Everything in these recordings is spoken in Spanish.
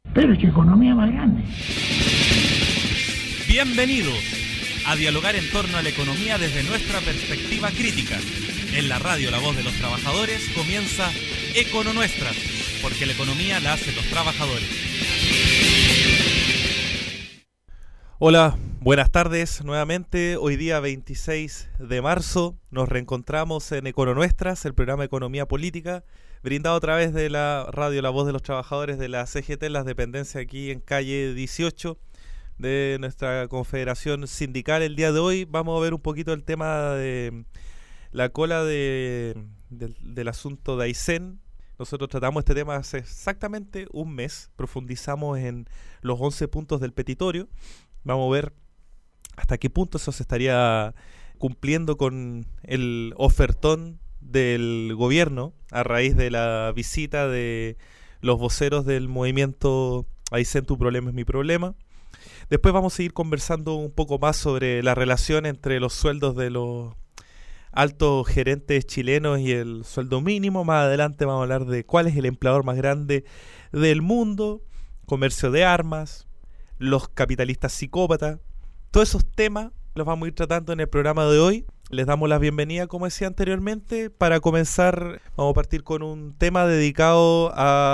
Pero es que economía más grande. Bienvenidos a dialogar en torno a la economía desde nuestra perspectiva crítica. En la radio La Voz de los Trabajadores comienza Econo Nuestras, porque la economía la hacen los trabajadores. Hola, buenas tardes nuevamente. Hoy día 26 de marzo nos reencontramos en Econo Nuestras, el programa de Economía Política, brindado a través de la radio La Voz de los Trabajadores de la CGT, las dependencias aquí en calle 18 de nuestra confederación sindical. El día de hoy vamos a ver un poquito el tema de la cola del asunto de Aysén. Nosotros tratamos este tema hace exactamente un mes, profundizamos en los 11 puntos del petitorio. Vamos a ver hasta qué punto eso se estaría cumpliendo con el ofertón del gobierno a raíz de la visita de los voceros del movimiento Aysén, tu problema es mi problema. Después vamos a seguir conversando un poco más sobre la relación entre los sueldos de los altos gerentes chilenos y el sueldo mínimo. Más adelante vamos a hablar de cuál es el empleador más grande del mundo, comercio de armas, los capitalistas psicópatas. Todos esos temas los vamos a ir tratando en el programa de hoy. Les damos la bienvenida, como decía anteriormente. Para comenzar, vamos a partir con un tema dedicado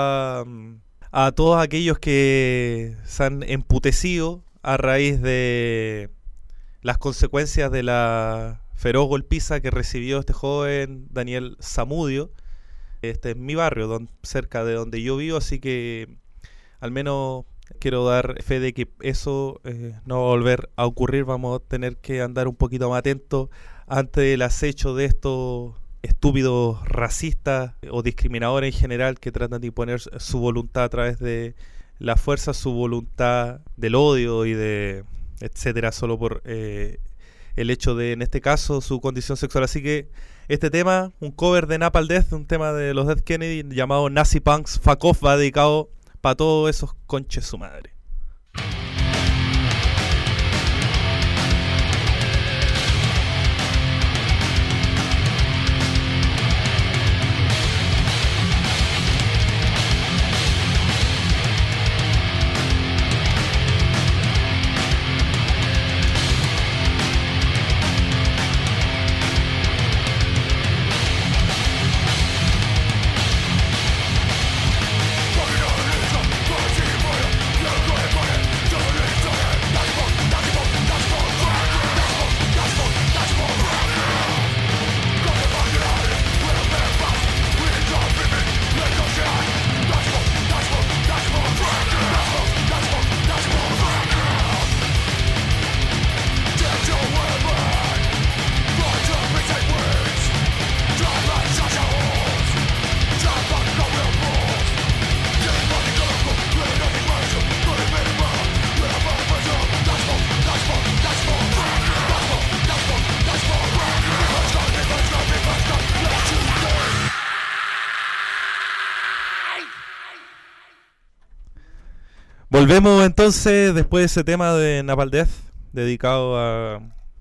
a todos aquellos que se han emputecido a raíz de las consecuencias de la feroz golpiza que recibió este joven Daniel Zamudio. Este es mi barrio, cerca de donde yo vivo, así que al menos quiero dar fe de que eso no va a volver a ocurrir. Vamos a tener que andar un poquito más atentos ante el acecho de estos estúpidos racistas o discriminadores en general que tratan de imponer su voluntad a través de la fuerza, su voluntad del odio y de etcétera, solo por el hecho de, en este caso, su condición sexual. Así que este tema, un cover de Napalm Death, un tema de los Dead Kennedy llamado Nazi Punks Fuck Off, va dedicado para todos esos conches su madre. Volvemos entonces después de ese tema de Napalm Death, dedicado a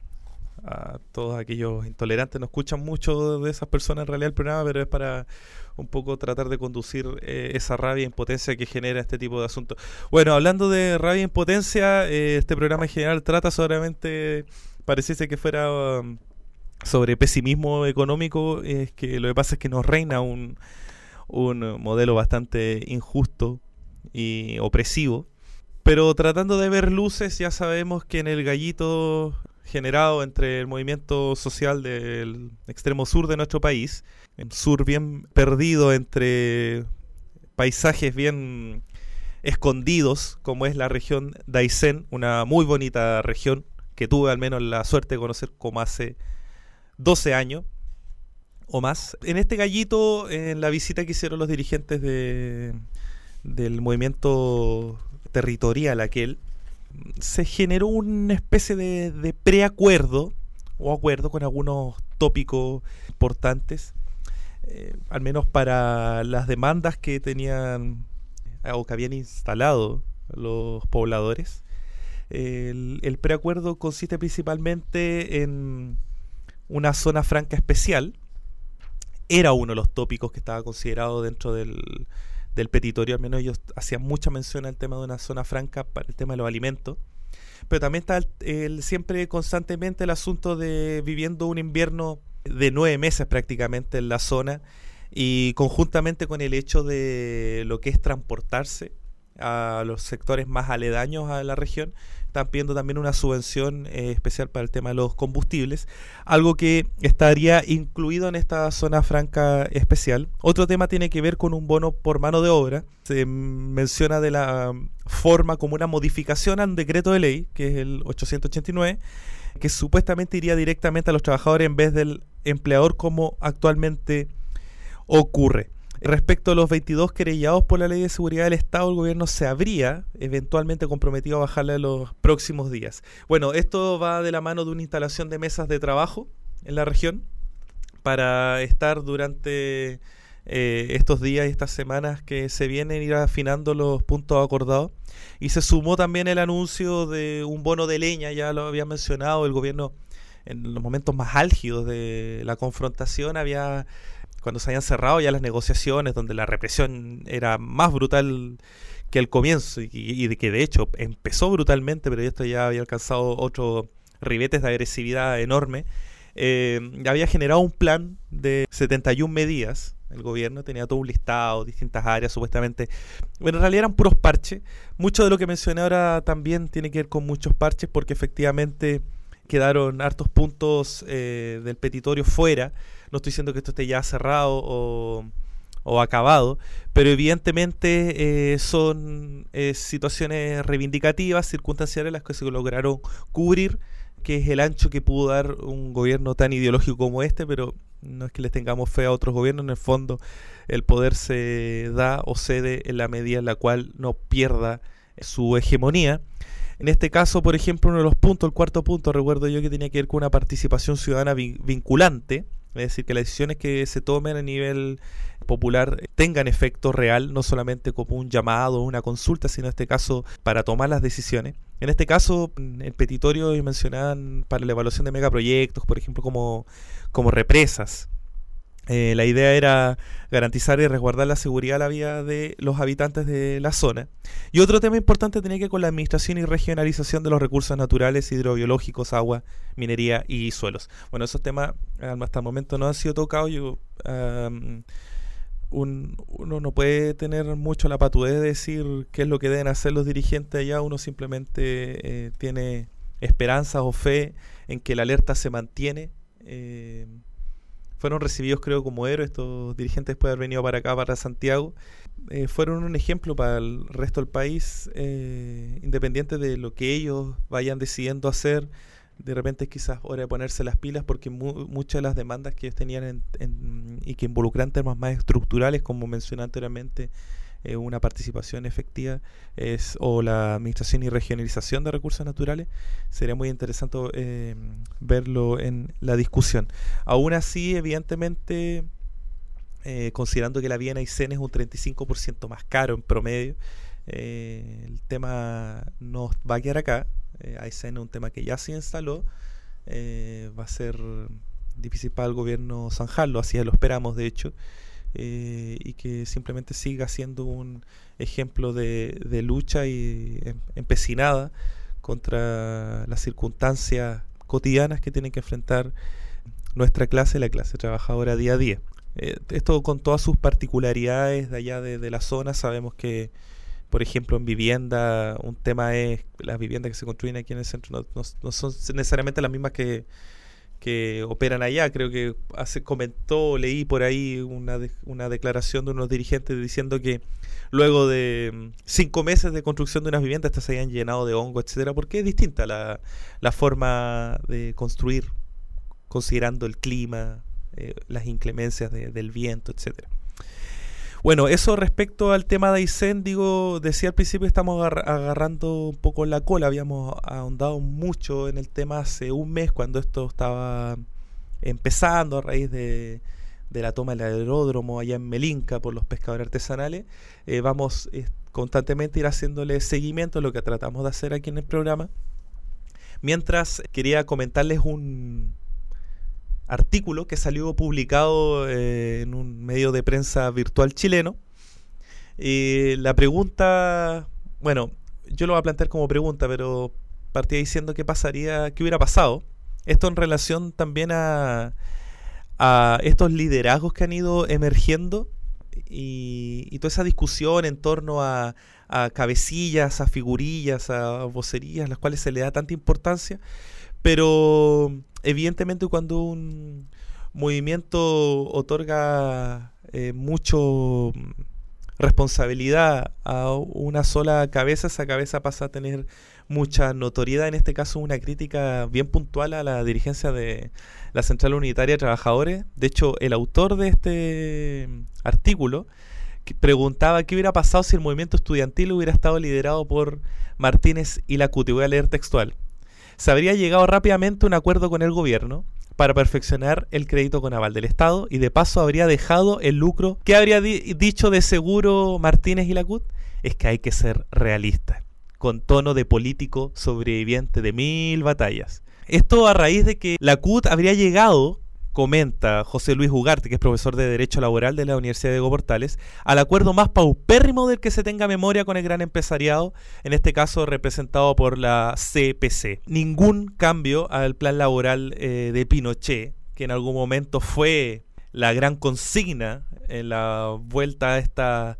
todos aquellos intolerantes. No escuchan mucho de esas personas en realidad el programa, pero es para un poco tratar de conducir esa rabia e impotencia que genera este tipo de asuntos. Bueno, hablando de rabia e impotencia, este programa en general trata solamente, pareciese que fuera sobre pesimismo económico. Es que lo que pasa es que nos reina un modelo bastante injusto y opresivo, pero tratando de ver luces. Ya sabemos que en el gallito generado entre el movimiento social del extremo sur de nuestro país, un sur bien perdido entre paisajes bien escondidos, como es la región de Aysén, una muy bonita región que tuve al menos la suerte de conocer como hace 12 años o más. En este gallito, en la visita que hicieron los dirigentes del movimiento territorial aquel, se generó una especie de preacuerdo o acuerdo con algunos tópicos importantes, al menos para las demandas que tenían o que habían instalado los pobladores. El preacuerdo consiste principalmente en una zona franca especial. Era uno de los tópicos que estaba considerado dentro del del petitorio. Al menos ellos hacían mucha mención al tema de una zona franca para el tema de los alimentos. Pero también está siempre constantemente el asunto de viviendo un invierno de 9 meses prácticamente en la zona, y conjuntamente con el hecho de lo que es transportarse a los sectores más aledaños a la región, están pidiendo también una subvención especial para el tema de los combustibles, algo que estaría incluido en esta zona franca especial. Otro tema tiene que ver con un bono por mano de obra. Se menciona de la forma como una modificación a un decreto de ley, que es el 889, que supuestamente iría directamente a los trabajadores en vez del empleador como actualmente ocurre. Respecto a los 22 querellados por la Ley de Seguridad del Estado, el gobierno se habría eventualmente comprometido a bajarle en los próximos días. Bueno, esto va de la mano de una instalación de mesas de trabajo en la región para estar durante estos días y estas semanas que se vienen, ir afinando los puntos acordados. Y se sumó también el anuncio de un bono de leña, ya lo había mencionado el gobierno en los momentos más álgidos de la confrontación, cuando se habían cerrado ya las negociaciones, donde la represión era más brutal que el comienzo, y de que de hecho empezó brutalmente, pero esto ya había alcanzado otros ribetes de agresividad enorme. Había generado un plan de 71 medidas. El gobierno tenía todo un listado, distintas áreas supuestamente. Bueno, en realidad eran puros parches. Mucho de lo que mencioné ahora también tiene que ver con muchos parches, porque efectivamente quedaron hartos puntos del petitorio fuera. No estoy diciendo que esto esté ya cerrado o acabado, pero evidentemente son situaciones reivindicativas, circunstanciales, las que se lograron cubrir, que es el ancho que pudo dar un gobierno tan ideológico como este. Pero no es que les tengamos fe a otros gobiernos, en el fondo el poder se da o cede en la medida en la cual no pierda su hegemonía. En este caso, por ejemplo, uno de los puntos, el cuarto punto, recuerdo yo que tenía que ver con una participación ciudadana vinculante, es decir, que las decisiones que se tomen a nivel popular tengan efecto real, no solamente como un llamado o una consulta, sino en este caso para tomar las decisiones. En este caso, el petitorio mencionaban para la evaluación de megaproyectos, por ejemplo, como represas. La idea era garantizar y resguardar la seguridad de la vida de los habitantes de la zona. Y otro tema importante tenía que ver con la administración y regionalización de los recursos naturales, hidrobiológicos, agua, minería y suelos. Bueno, esos temas hasta el momento no han sido tocados. Uno no puede tener mucho la patudez de decir qué es lo que deben hacer los dirigentes allá. Uno simplemente tiene esperanzas o fe en que la alerta se mantiene. Fueron recibidos, creo, como héroes estos dirigentes después de haber venido para acá, para Santiago. Fueron un ejemplo para el resto del país, independiente de lo que ellos vayan decidiendo hacer. De repente es quizás hora de ponerse las pilas, porque muchas de las demandas que ellos tenían y que involucran temas más estructurales, como mencioné anteriormente, una participación efectiva o la administración y regionalización de recursos naturales, sería muy interesante verlo en la discusión. Aún así, evidentemente, considerando que la vía en Aysén es un 35% más caro en promedio, el tema no va a quedar acá. Aysén es un tema que ya se instaló, va a ser difícil para el gobierno zanjarlo, así lo esperamos de hecho, y que simplemente siga siendo un ejemplo de lucha y empecinada contra las circunstancias cotidianas que tienen que enfrentar nuestra clase, la clase trabajadora día a día. Esto con todas sus particularidades de allá de la zona. Sabemos que, por ejemplo, en vivienda, un tema es las viviendas que se construyen aquí en el centro no son necesariamente las mismas que operan allá. Creo que leí por ahí una declaración de unos dirigentes diciendo que luego de 5 meses de construcción de unas viviendas, estas se habían llenado de hongo, etcétera, porque es distinta la forma de construir, considerando el clima, las inclemencias del viento, etcétera. Bueno, eso respecto al tema de Aysén, decía al principio, estamos agarrando un poco la cola. Habíamos ahondado mucho en el tema hace un mes, cuando esto estaba empezando a raíz de la toma del aeródromo allá en Melinca por los pescadores artesanales. Vamos constantemente a ir haciéndole seguimiento, lo que tratamos de hacer aquí en el programa. Mientras, quería comentarles un artículo que salió publicado en un medio de prensa virtual chileno, La pregunta, bueno, yo lo voy a plantear como pregunta, pero partía diciendo qué pasaría, qué hubiera pasado. Esto en relación también a estos liderazgos que han ido emergiendo y toda esa discusión en torno a cabecillas, a figurillas, a vocerías, las cuales se le da tanta importancia, pero evidentemente cuando un movimiento otorga mucho responsabilidad a una sola cabeza, esa cabeza pasa a tener mucha notoriedad. En este caso, una crítica bien puntual a la dirigencia de la Central Unitaria de Trabajadores. De hecho, el autor de este artículo preguntaba qué hubiera pasado si el movimiento estudiantil hubiera estado liderado por Martínez y Lacuti. Voy a leer textual. Se habría llegado rápidamente a un acuerdo con el gobierno para perfeccionar el crédito con aval del Estado y de paso habría dejado el lucro. ¿Qué habría dicho de seguro Martínez y Lacut? Es que hay que ser realista, con tono de político sobreviviente de 1000 batallas. Esto a raíz de que Lacut habría llegado, comenta José Luis Ugarte, que es profesor de Derecho Laboral de la Universidad de Diego Portales, al acuerdo más paupérrimo del que se tenga memoria con el gran empresariado, en este caso representado por la CPC. Ningún cambio al plan laboral de Pinochet, que en algún momento fue la gran consigna en la vuelta a esta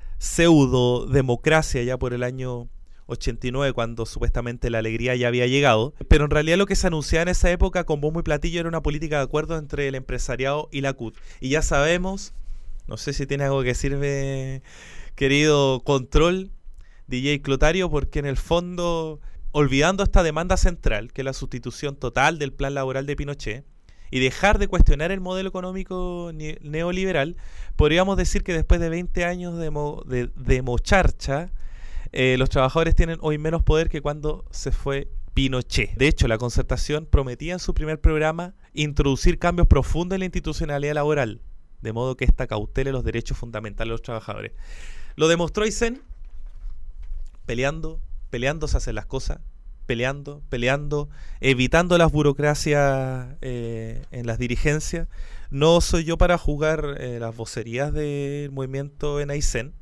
pseudo democracia ya por el año 89, cuando supuestamente la alegría ya había llegado, pero en realidad lo que se anunciaba en esa época con bombo y platillo era una política de acuerdo entre el empresariado y la CUT. Y ya sabemos, no sé si tiene algo que decirme, querido Control, DJ Clotario, porque en el fondo, olvidando esta demanda central, que es la sustitución total del plan laboral de Pinochet, y dejar de cuestionar el modelo económico neoliberal, podríamos decir que después de 20 años de mocharcha, los trabajadores tienen hoy menos poder que cuando se fue Pinochet. De hecho, la Concertación prometía en su primer programa introducir cambios profundos en la institucionalidad laboral, de modo que esta cautele los derechos fundamentales de los trabajadores. Lo demostró Aysén, peleando se hacen las cosas, peleando, evitando las burocracias en las dirigencias. No soy yo para juzgar las vocerías del movimiento en Aysén.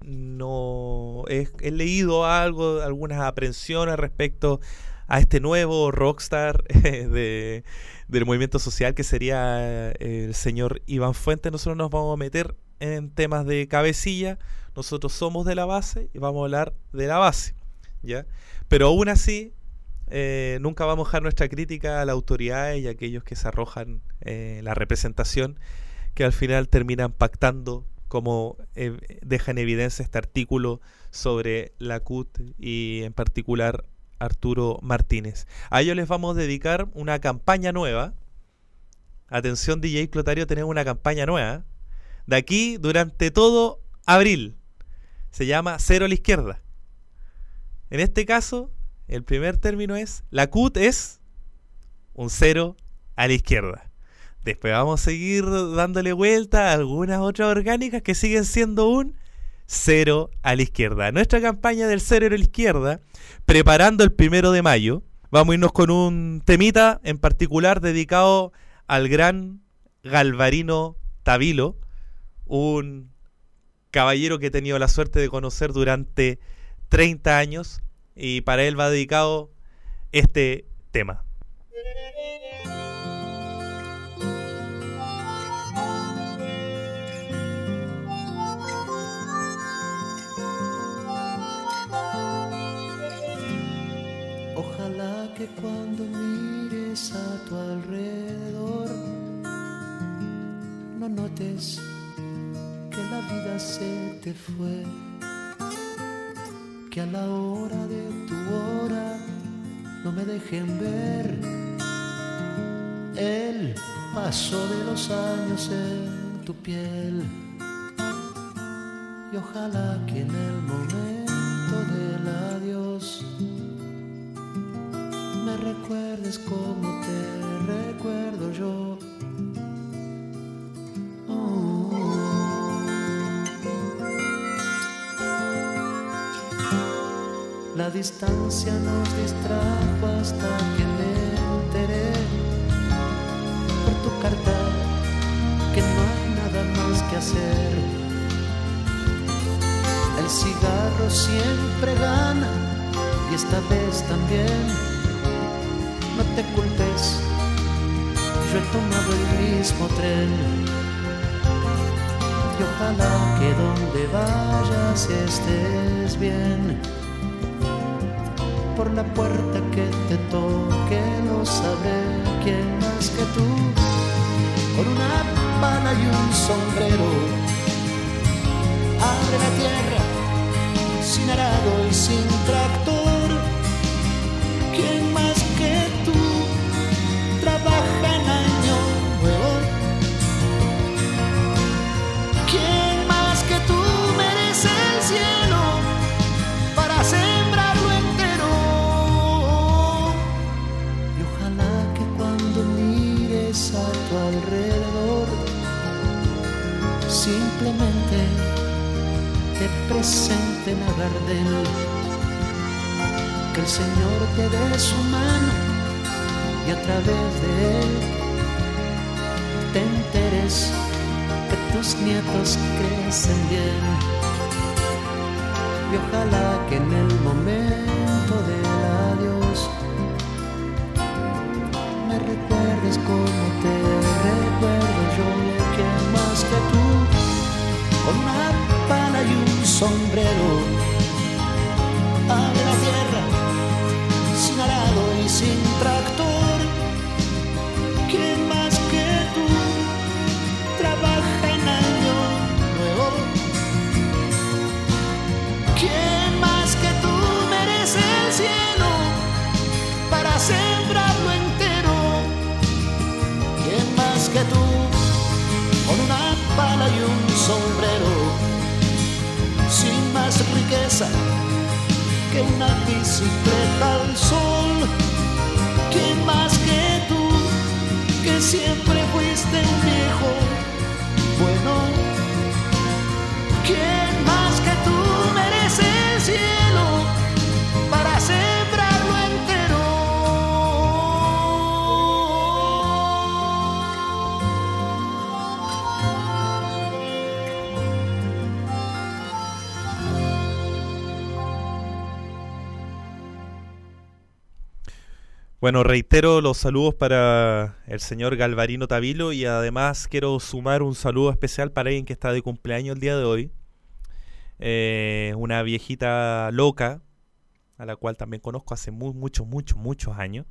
No he leído algo, algunas aprensiones respecto a este nuevo rockstar del movimiento social que sería el señor Iván Fuentes. Nosotros nos vamos a meter en temas de cabecilla. Nosotros somos de la base y vamos a hablar de la base, ¿ya? Pero aún así, nunca vamos a dejar nuestra crítica a las autoridades y a aquellos que se arrojan la representación, que al final terminan pactando, como deja en evidencia este artículo sobre la CUT y en particular Arturo Martínez. A ellos les vamos a dedicar una campaña nueva. Atención, DJ Clotario, tenemos una campaña nueva de aquí durante todo abril. Se llama Cero a la Izquierda. En este caso, el primer término es, la CUT es un cero a la izquierda. Después vamos a seguir dándole vuelta a algunas otras orgánicas que siguen siendo un cero a la izquierda. Nuestra campaña del cero a la izquierda, preparando el 1 de mayo, vamos a irnos con un temita en particular dedicado al gran Galvarino Tavilo, un caballero que he tenido la suerte de conocer durante 30 años, y para él va dedicado este tema. Ojalá que cuando mires a tu alrededor no notes que la vida se te fue, que a la hora de tu hora no me dejen ver el paso de los años en tu piel. Y ojalá que en el momento del adiós me recuerdes como te recuerdo yo. La distancia nos distrajo hasta que me enteré por tu carta que no hay nada más que hacer. El cigarro siempre gana, y esta vez también. No te culpes, yo he tomado el mismo tren, y ojalá que donde vayas estés bien. Por la puerta que te toque lo sabré, quién más que tú, con una pala y un sombrero, abre la tierra, sin arado y sin tractor. ¿Quién más que tú trabaja en año nuevo? ¿Quién más que tú merece el cielo para sembrarlo entero? Y ojalá que cuando mires a tu alrededor simplemente te presenten a Gardel, que el Señor te dé su mano y a través de él te enteres que tus nietos crecen bien. Y ojalá que en el momento del adiós me recuerdes como te recuerdo yo, quien más que tú, con una pala y un sombrero, abre la tierra, sin arado y sin tractor. ¿Quién más que tú trabaja en año nuevo? ¿Quién más que tú merece el cielo para sembrarlo entero? ¿Quién más que tú, con una pala y un sombrero, sin más riqueza que una bicicleta al sol? ¿Quién más que tú, que siempre fuiste un viejo bueno? ¿Quién más que tú merece el cielo para sembrarlo entero? Bueno, reitero los saludos para el señor Galvarino Tavilo, y además quiero sumar un saludo especial para alguien que está de cumpleaños el día de hoy. Una viejita loca, a la cual también conozco hace muchos años.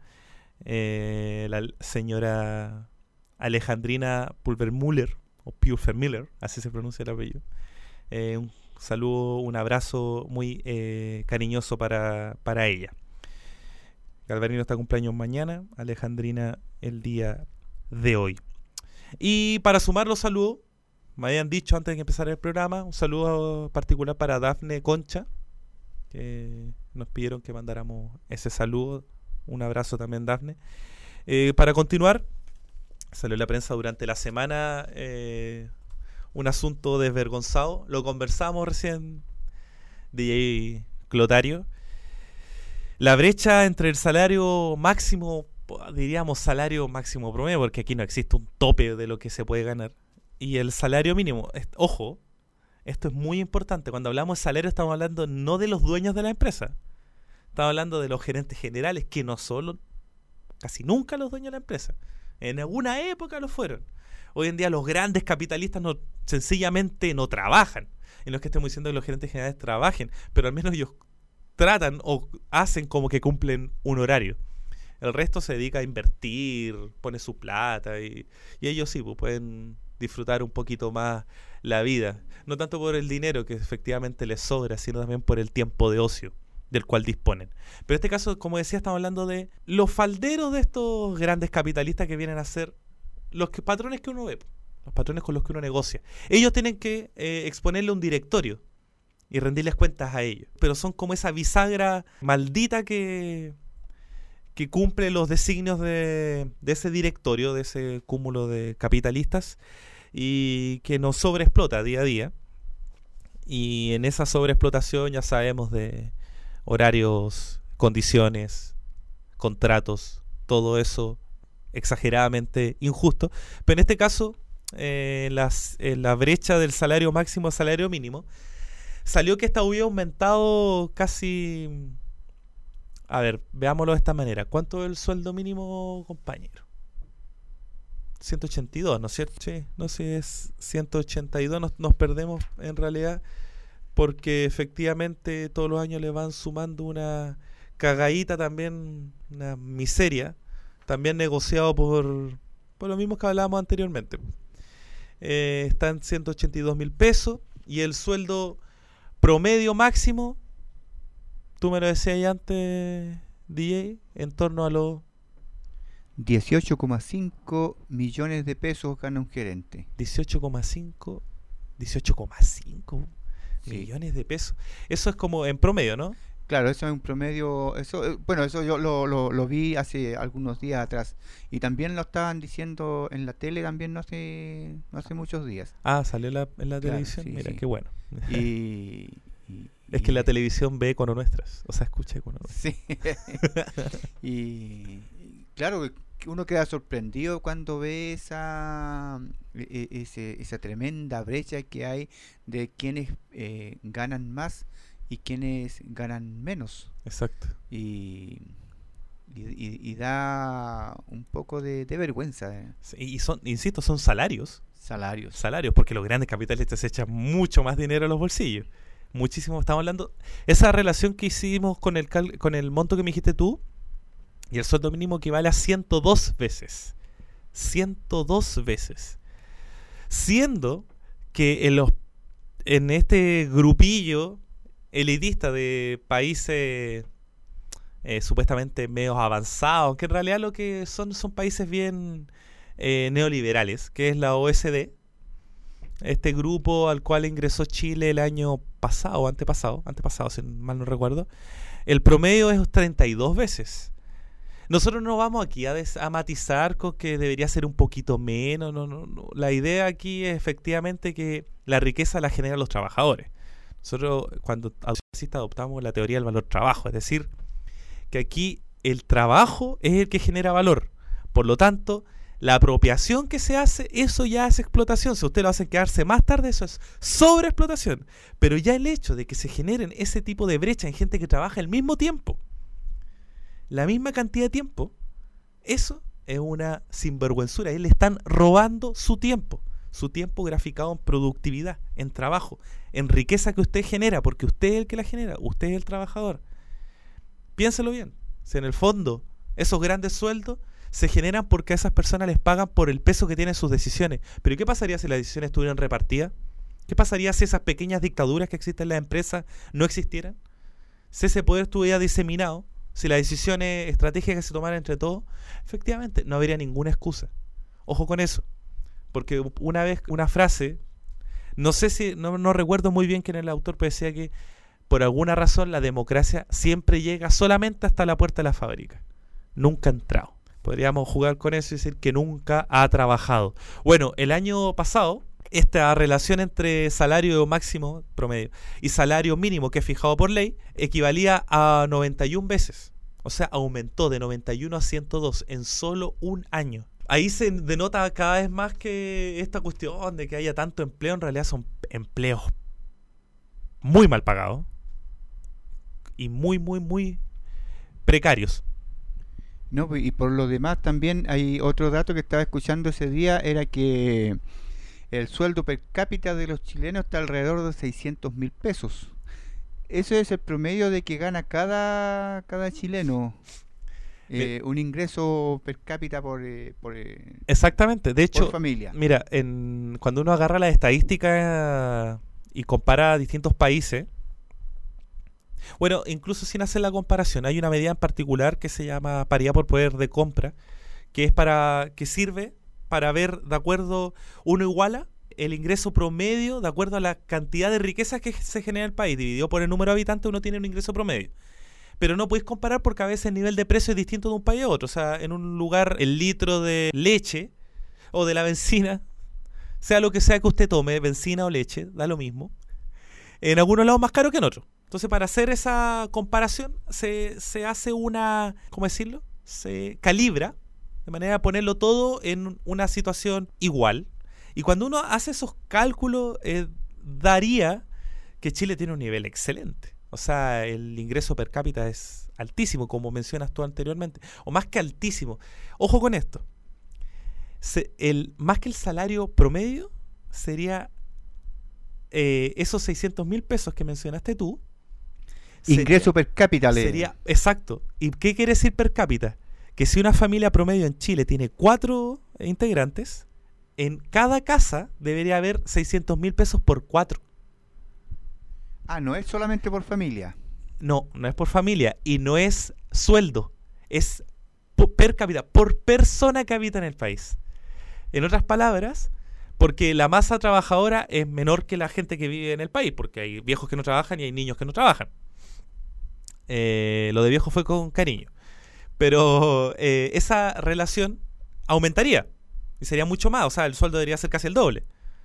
La señora Alejandrina Pulvermüller, o Pulvermüller, así se pronuncia el apellido. Un saludo, un abrazo muy cariñoso para ella. Galvarino está cumpleaños mañana, Alejandrina el día de hoy. Y para sumar los saludos, me habían dicho antes de empezar el programa, un saludo particular para Dafne Concha, que nos pidieron que mandáramos ese saludo. Un abrazo también, Dafne. Para continuar, salió en la prensa durante la semana un asunto desvergonzado. Lo conversamos recién, DJ Clotario. La brecha entre el salario máximo, diríamos salario máximo promedio, porque aquí no existe un tope de lo que se puede ganar, y el salario mínimo. Ojo, esto es muy importante. Cuando hablamos de salario estamos hablando no de los dueños de la empresa. Estamos hablando de los gerentes generales, que no son casi nunca los dueños de la empresa. En alguna época lo fueron. Hoy en día los grandes capitalistas sencillamente no trabajan. En los que estemos diciendo que los gerentes generales trabajen, pero al menos ellos tratan o hacen como que cumplen un horario. El resto se dedica a invertir, pone su plata y ellos sí, pues, pueden disfrutar un poquito más la vida. No tanto por el dinero que efectivamente les sobra, sino también por el tiempo de ocio del cual disponen. Pero en este caso, como decía, estamos hablando de los falderos de estos grandes capitalistas que vienen a ser los patrones que uno ve, los patrones con los que uno negocia. Ellos tienen que exponerle un directorio y rendirles cuentas a ellos. Pero son como esa bisagra maldita que cumple los designios de ese directorio, de ese cúmulo de capitalistas, y que nos sobreexplota día a día. Y en esa sobreexplotación ya sabemos de horarios, condiciones, contratos, todo eso exageradamente injusto. Pero en este caso, en la brecha del salario máximo al salario mínimo, salió que esta había aumentado casi... A ver, veámoslo de esta manera. ¿Cuánto es el sueldo mínimo, compañero? 182, ¿no es cierto? Sí, no sé, es 182. Nos perdemos en realidad porque efectivamente todos los años le van sumando una cagadita también, una miseria, también negociado por lo mismo que hablábamos anteriormente. Está en 182.000 pesos y el sueldo promedio máximo, tú me lo decías antes, DJ, en torno a los 18,5 millones de pesos gana un gerente. 18,5 Sí. millones de pesos. Eso es como en promedio, ¿no? Claro, eso es un promedio. Eso yo lo vi hace algunos días atrás. Y también lo estaban diciendo en la tele también no hace muchos días. Ah, salió en la Claro, televisión. sí, Mira, sí. qué bueno. Y Es que la televisión ve Econo Nuestras, o sea, escucha Econo Nuestras. sí. y claro, que uno queda sorprendido cuando ve esa tremenda brecha que hay de quienes ganan más y quienes ganan menos. Exacto. Y da un poco de vergüenza. Sí, y son, insisto, son salarios, Salarios. porque los grandes capitalistas se echan mucho más dinero a los bolsillos. Muchísimo, estamos hablando. Esa relación que hicimos con el monto que me dijiste tú, y el sueldo mínimo equivale a 102 veces. 102 veces. Siendo que en este grupillo elitista de países supuestamente medios avanzados, aunque en realidad lo que son países bien neoliberales, que es la OECD, este grupo al cual ingresó Chile el año pasado, antepasado, si mal no recuerdo, el promedio es 32 veces. Nosotros no vamos aquí a matizar con que debería ser un poquito menos, no. La idea aquí es efectivamente que la riqueza la generan los trabajadores. Nosotros cuando adoptamos la teoría del valor trabajo, es decir, que aquí el trabajo es el que genera valor. Por lo tanto, la apropiación que se hace, eso ya es explotación. Si usted lo hace quedarse más tarde, eso es sobreexplotación. Pero ya el hecho de que se generen ese tipo de brecha en gente que trabaja al mismo tiempo, la misma cantidad de tiempo, eso es una sinvergüenzura. Le están robando su tiempo graficado en productividad, en trabajo, en riqueza que usted genera, porque usted es el que la genera, usted es el trabajador. Piénselo bien, si en el fondo esos grandes sueldos se generan porque a esas personas les pagan por el peso que tienen sus decisiones. Pero ¿qué pasaría si las decisiones estuvieran repartidas? ¿Qué pasaría si esas pequeñas dictaduras que existen en las empresas no existieran? Si ese poder estuviera diseminado, si las decisiones estratégicas se tomaran entre todos, efectivamente no habría ninguna excusa. Ojo con eso, porque una vez una frase, no sé si, no recuerdo muy bien quién es el autor, pero decía que por alguna razón la democracia siempre llega solamente hasta la puerta de la fábrica, nunca ha entrado. Podríamos jugar con eso y decir que nunca ha trabajado. Bueno, el año pasado, esta relación entre salario máximo promedio y salario mínimo que es fijado por ley equivalía a 91 veces. O sea, aumentó de 91 a 102 en solo un año. Ahí se denota cada vez más que esta cuestión de que haya tanto empleo en realidad son empleos muy mal pagados y muy, muy, muy precarios. No, y por lo demás también hay otro dato que estaba escuchando ese día, era que el sueldo per cápita de los chilenos está alrededor de 600.000 pesos. Ese es el promedio de que gana cada chileno. Un ingreso per cápita por exactamente, de hecho, por familia. Mira, cuando uno agarra las estadísticas y compara distintos países, bueno, incluso sin hacer la comparación, hay una medida en particular que se llama paridad por poder de compra, que sirve para ver, de acuerdo, uno iguala el ingreso promedio de acuerdo a la cantidad de riquezas que se genera en el país. Dividido por el número de habitantes, uno tiene un ingreso promedio. Pero no podéis comparar porque a veces el nivel de precio es distinto de un país a otro. O sea, en un lugar el litro de leche o de la benzina, sea lo que sea que usted tome, benzina o leche, da lo mismo, en algunos lados más caro que en otros. Entonces, para hacer esa comparación, se hace una, ¿cómo decirlo? Se calibra de manera de ponerlo todo en una situación igual. Y cuando uno hace esos cálculos, daría que Chile tiene un nivel excelente. O sea, el ingreso per cápita es altísimo, como mencionas tú anteriormente, o más que altísimo. Ojo con esto. Más que el salario promedio sería esos 600.000 pesos que mencionaste tú. Ingreso per cápita. Sería, exacto. ¿Y qué quiere decir per cápita? Que si una familia promedio en Chile tiene 4 integrantes, en cada casa debería haber 600.000 pesos por 4. No es solamente por familia. No es por familia y no es sueldo, es per cápita, por persona que habita en el país. En otras palabras, porque la masa trabajadora es menor que la gente que vive en el país, porque hay viejos que no trabajan y hay niños que no trabajan. Lo de viejo fue con cariño. Pero esa relación aumentaría y sería mucho más, o sea, el sueldo debería ser casi el doble.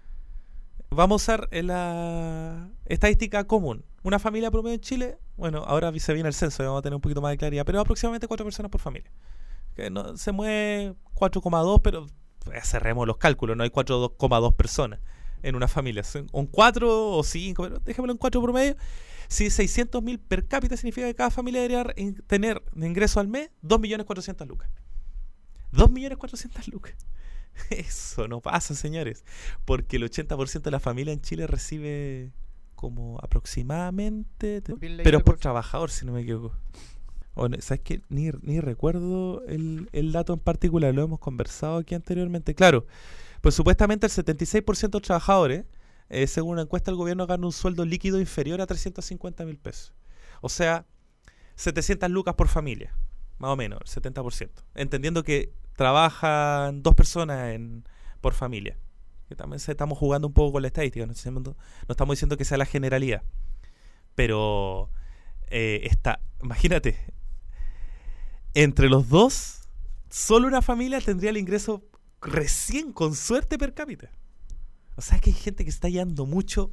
Vamos a usar la estadística común. Una familia promedio en Chile, bueno, ahora se viene el censo y vamos a tener un poquito más de claridad, pero aproximadamente 4 personas por familia. Que no, se mueve 4,2, pero cerremos los cálculos, no hay 4,2 personas en una familia. Son 4 o 5, pero dejémoslo en 4 promedio. Si 600.000 per cápita significa que cada familia debería tener de ingreso al mes 2.400.000 lucas. 2.400.000 lucas. Eso no pasa, señores, porque el 80% de la familia en Chile recibe como aproximadamente, pero por trabajador, si no me equivoco. ¿Sabes qué? Ni recuerdo el dato en particular, lo hemos conversado aquí anteriormente. Claro, pues supuestamente el 76% de los trabajadores, según una encuesta del gobierno, gana un sueldo líquido inferior a 350.000 pesos. O sea, 700 lucas por familia, más o menos, el 70%. Entendiendo que trabajan 2 personas por familia. Que también estamos jugando un poco con la estadística, no estamos diciendo que sea la generalidad. Pero imagínate, entre los dos, solo una familia tendría el ingreso recién, con suerte, per cápita. O sea que hay gente que está llevando mucho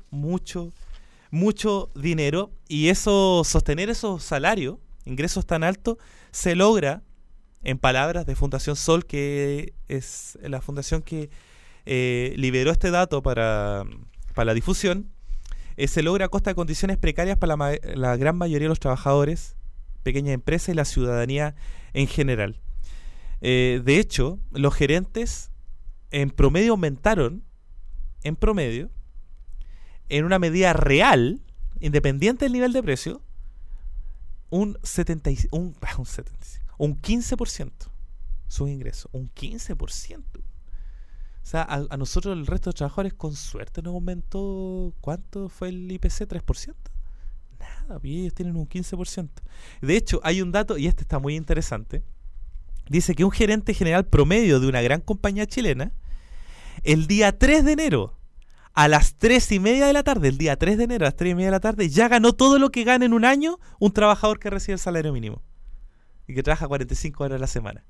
dinero, y eso, sostener esos salarios, ingresos tan altos, se logra, en palabras de Fundación Sol, que es la fundación que liberó este dato para la difusión, se logra a costa de condiciones precarias para la gran mayoría de los trabajadores, pequeñas empresas y la ciudadanía en general. De hecho, los gerentes en promedio aumentaron, en una medida real, independiente del nivel de precio, un 15% sus ingresos, un 15%. O sea, a nosotros, el resto de los trabajadores, con suerte nos aumentó. ¿Cuánto fue el IPC? ¿3%? Nada, y ellos tienen un 15%. De hecho, hay un dato, y este está muy interesante. Dice que un gerente general promedio de una gran compañía chilena, el día 3 de enero, a las 3:30 de la tarde, el día 3 de enero a las 3:30 de la tarde, ya ganó todo lo que gana en un año un trabajador que recibe el salario mínimo y que trabaja 45 horas a la semana.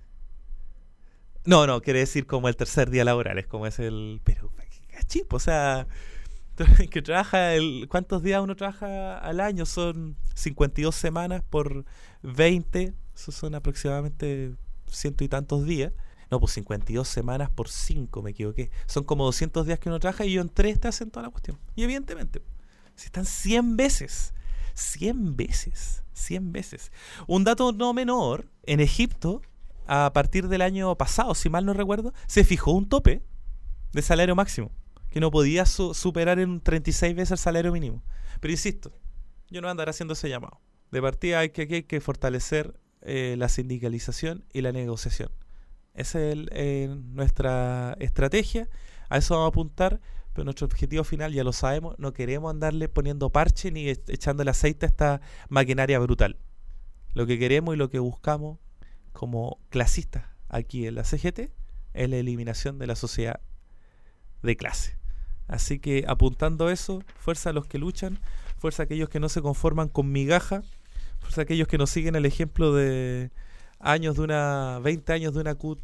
No, quiere decir como el tercer día laboral, es como es el... Pero, cachipo, o sea, que trabaja ¿cuántos días uno trabaja al año? Son 52 semanas por 20, eso son aproximadamente 100 y tantos días. No, pues 52 semanas por 5, me equivoqué. Son como 200 días que uno trabaja y yo en 3 te hacen toda la cuestión. Y evidentemente, si están 100 veces. Un dato no menor, en Egipto, a partir del año pasado, si mal no recuerdo, se fijó un tope de salario máximo, que no podía superar en 36 veces el salario mínimo. Pero insisto, yo no voy a andar haciendo ese llamado. De partida hay que fortalecer la sindicalización y la negociación. Esa es nuestra estrategia, a eso vamos a apuntar, pero nuestro objetivo final ya lo sabemos, no queremos andarle poniendo parche ni echándole aceite a esta maquinaria brutal. Lo que queremos y lo que buscamos como clasistas aquí en la CGT es la eliminación de la sociedad de clase. Así que apuntando eso, fuerza a los que luchan, fuerza a aquellos que no se conforman con migaja, fuerza a aquellos que nos siguen el ejemplo de 20 años de una CUT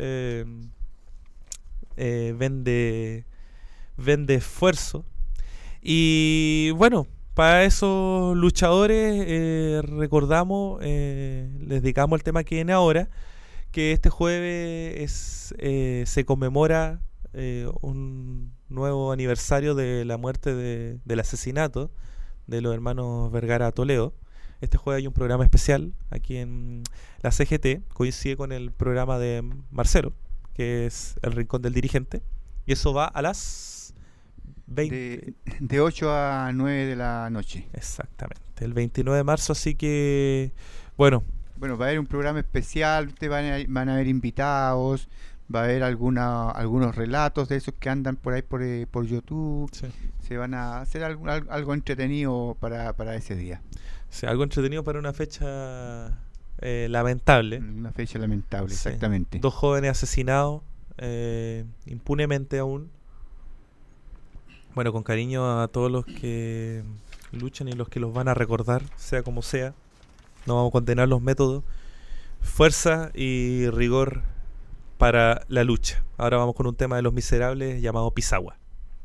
vende esfuerzo. Y bueno, para esos luchadores recordamos, les dedicamos el tema que viene ahora, que este jueves se conmemora un nuevo aniversario de la muerte del asesinato de los hermanos Vergara Toledo. Este jueves hay un programa especial aquí en la CGT, coincide con el programa de Marcelo, que es El Rincón del Dirigente, y eso va a las 20... De 8 a 9 de la noche. Exactamente, el 29 de marzo, así que, bueno, va a haber un programa especial, ustedes van a haber invitados, va a haber algunos relatos de esos que andan por ahí por YouTube. sí. Se van a hacer algo entretenido para ese día. Sí, algo entretenido para una fecha lamentable. Una fecha lamentable, Sí. exactamente. 2 jóvenes asesinados impunemente aún. Bueno, con cariño a todos los que luchan y los que los van a recordar, sea como sea. No vamos a condenar los métodos. Fuerza y rigor para la lucha. Ahora vamos con un tema de Los Miserables llamado Pisagua.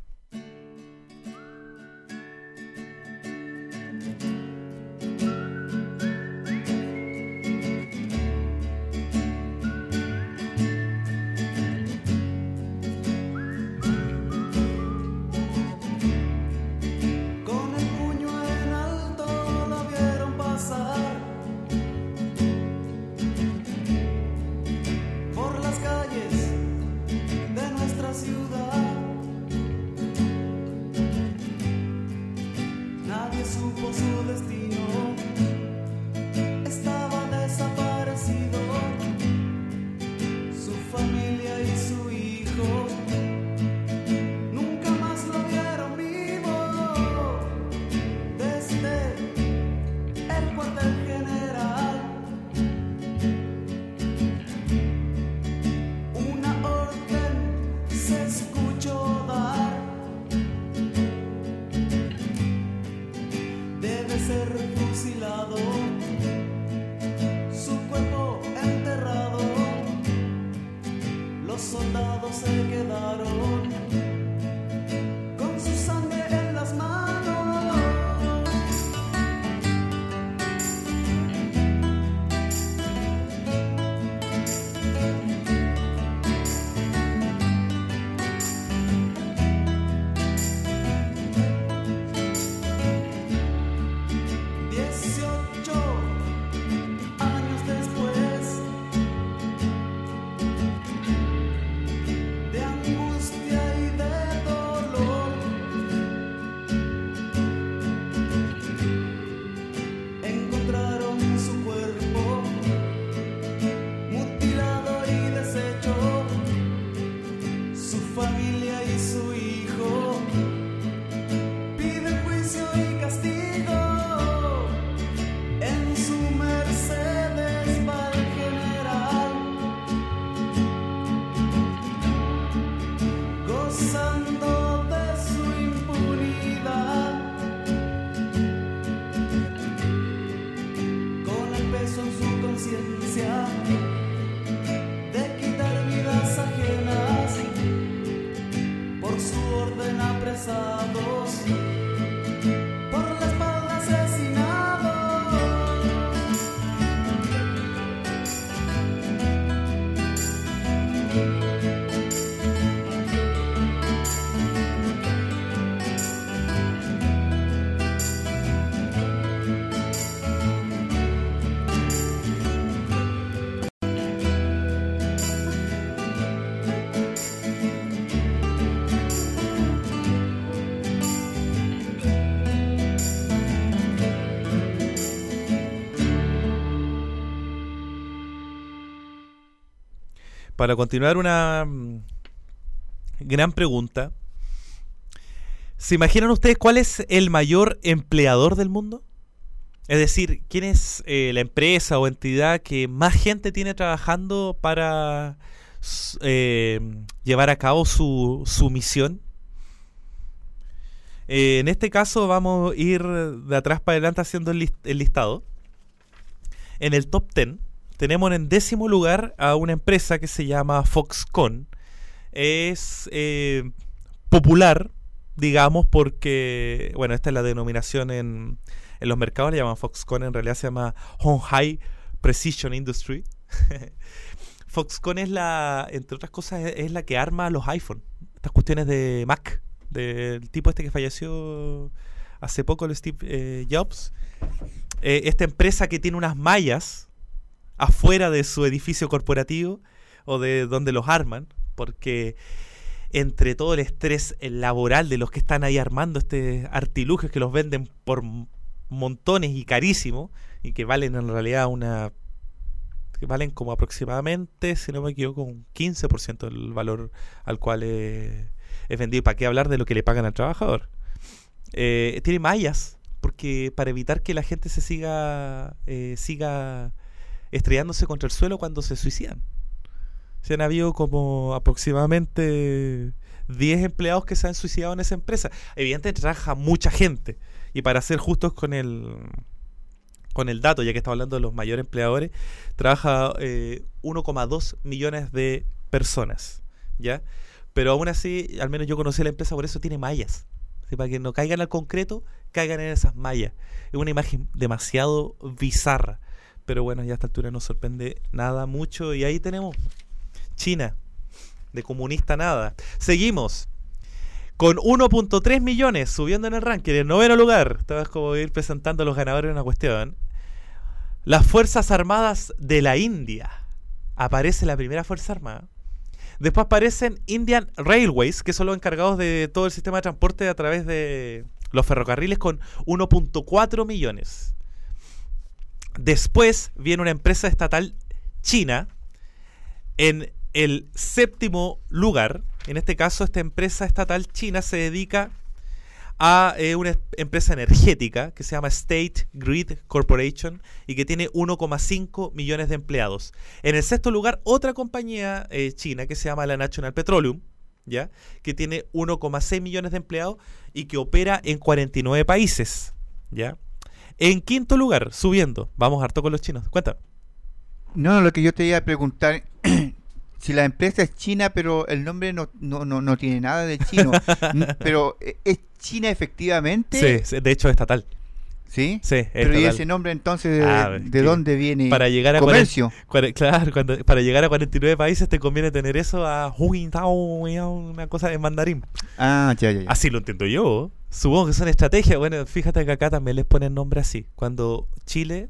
Con el puño en alto la vieron pasar por las calles de nuestra ciudad. Nadie supo su destino, estaba desaparecido. Su familia y su hijo nunca más lo vieron vivo. Desde el cuartel general, una orden se escuchó dar: debe ser fusilado, su cuerpo enterrado. Los soldados se quedaron con su sangre en las manos. Años después de angustia y de dolor, encontraron su cuerpo mutilado y deshecho. Su familia y su hijo piden juicio y castigo. En su Mercedes va el general, gozando de su impunidad, con el peso en su conciencia de quitar vidas ajenas, por su orden apresados, por la espalda asesinados. Para continuar, una gran pregunta. ¿Se imaginan ustedes cuál es el mayor empleador del mundo? Es decir, ¿quién es la empresa o entidad que más gente tiene trabajando para llevar a cabo su misión? En este caso vamos a ir de atrás para adelante haciendo el listado. En el top 10 tenemos en 10º lugar a una empresa que se llama Foxconn. Es popular, digamos, porque, bueno, esta es la denominación en los mercados, le llaman Foxconn, en realidad se llama Hon-Hai Precision Industry. Foxconn es entre otras cosas, es la que arma los iPhone. estas cuestiones de Mac, del tipo este que falleció hace poco, el Steve Jobs. Esta empresa que tiene unas mallas afuera de su edificio corporativo o de donde los arman, porque entre todo el estrés laboral de los que están ahí armando este artilugios que los venden por montones y carísimo, y que valen en realidad que valen como aproximadamente, si no me equivoco, un 15% del valor al cual es vendido. ¿Para qué hablar de lo que le pagan al trabajador? Tiene mallas, porque para evitar que la gente se siga estrellándose contra el suelo cuando se suicidan. Se han habido como aproximadamente 10 empleados que se han suicidado en esa empresa. Evidentemente trabaja mucha gente, y para ser justos con el dato, ya que estamos hablando de los mayores empleadores, trabaja 1,2 millones de personas, ¿ya? Pero aún así, al menos yo conocí la empresa, por eso tiene mallas, ¿sí? Para que no caigan al concreto, caigan en esas mallas. Es una imagen demasiado bizarra, pero bueno, ya a esta altura no sorprende nada mucho. Y ahí tenemos China, de comunista nada. Seguimos con 1.3 millones, subiendo en el ranking, en el 9º lugar. Esto es como ir presentando a los ganadores de una cuestión. Las Fuerzas Armadas de la India. Aparece la primera Fuerza Armada. Después aparecen Indian Railways, que son los encargados de todo el sistema de transporte a través de los ferrocarriles, con 1.4 millones. Después viene una empresa estatal china en el 7º lugar. En este caso, esta empresa estatal china se dedica a una empresa energética que se llama State Grid Corporation y que tiene 1,5 millones de empleados. En el 6º lugar, otra compañía china que se llama la National Petroleum, ¿ya? Que tiene 1,6 millones de empleados y que opera en 49 países, ¿ya? En 5º lugar, subiendo, vamos harto con los chinos. Cuéntame. No, lo que yo te iba a preguntar, si la empresa es china, pero el nombre no tiene nada de chino, pero ¿es China efectivamente? Sí, de hecho es estatal. ¿Sí? Sí, es pero estatal. ¿y ese nombre entonces de dónde viene? Para llegar a comercio. Claro, para llegar a 49 países te conviene tener eso a una cosa en mandarín. Ya. Así lo entiendo yo. Supongo que son estrategias. Bueno, fíjate que acá también les ponen nombre así. Cuando Chile,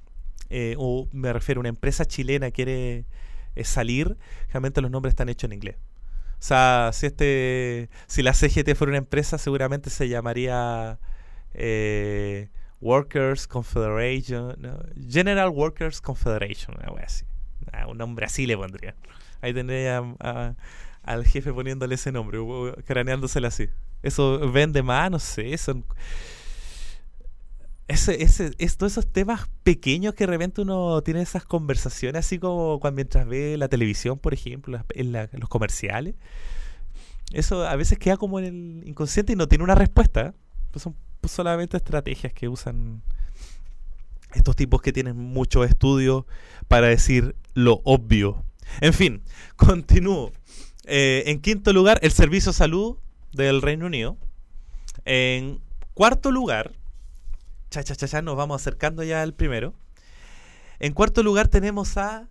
o me refiero a una empresa chilena quiere salir, realmente los nombres están hechos en inglés. O sea, si la CGT fuera una empresa, seguramente se llamaría Workers Confederation, ¿no? General Workers Confederation, algo así. Un nombre así le pondría. Ahí tendría al jefe poniéndole ese nombre, craneándosela así. Eso vende más, no sé, son todos esos temas pequeños que de repente uno tiene esas conversaciones así como mientras ve la televisión, por ejemplo, en los comerciales. Eso a veces queda como en el inconsciente y no tiene una respuesta, ¿eh? Pues son solamente estrategias que usan estos tipos que tienen muchos estudios para decir lo obvio. En fin, continúo. En 5º lugar, el Servicio de Salud del Reino Unido. En 4º lugar, nos vamos acercando ya al primero. En 4º lugar tenemos a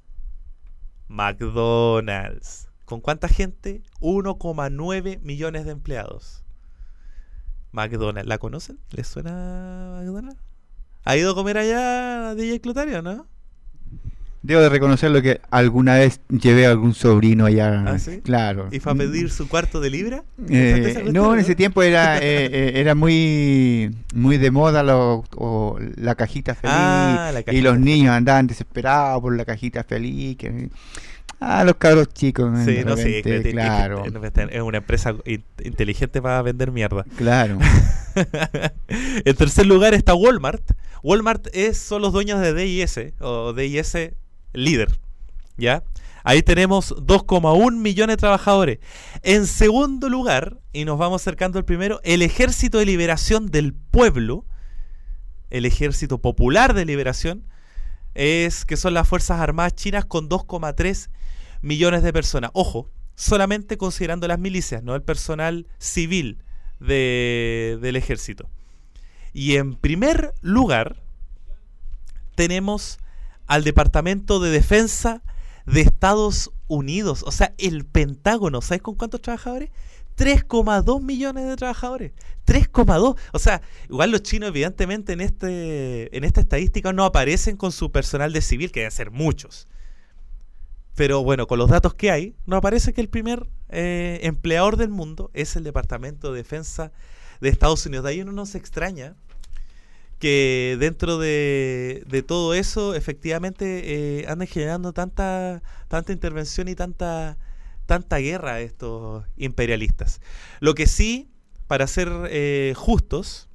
McDonald's. ¿Con cuánta gente? 1,9 millones de empleados. McDonald's, ¿la conocen? ¿Les suena McDonald's? ¿Ha ido a comer allá DJ Clotario, no? Debo de reconocerlo que alguna vez llevé a algún sobrino allá. ¿Ah, sí? Claro. ¿Y fue a pedir su cuarto de libra? No, en ese tiempo era muy de moda la cajita feliz. La cajita y los niños andaban desesperados por la cajita feliz. Los cabros chicos. Sí, de repente, claro. Es una empresa inteligente para vender mierda. Claro. En 3er lugar está Walmart. Walmart son los dueños de D&S o D&S líder, ¿ya? Ahí tenemos 2,1 millones de trabajadores. En 2º lugar, y nos vamos acercando al primero, el Ejército de Liberación del Pueblo, el Ejército Popular de Liberación, que son las Fuerzas Armadas chinas con 2,3 millones de personas. Ojo, solamente considerando las milicias, no el personal civil del ejército. Y en primer lugar tenemos al Departamento de Defensa de Estados Unidos, o sea, el Pentágono. ¿Sabes con cuántos trabajadores? 3,2 millones de trabajadores. 3,2. O sea, igual los chinos evidentemente en esta estadística no aparecen con su personal de civil, que deben ser muchos. Pero bueno, con los datos que hay, nos aparece que el primer empleador del mundo es el Departamento de Defensa de Estados Unidos. De ahí uno no se extraña que dentro de todo eso efectivamente anden generando tanta intervención y tanta guerra estos imperialistas. Lo que sí, para ser justos,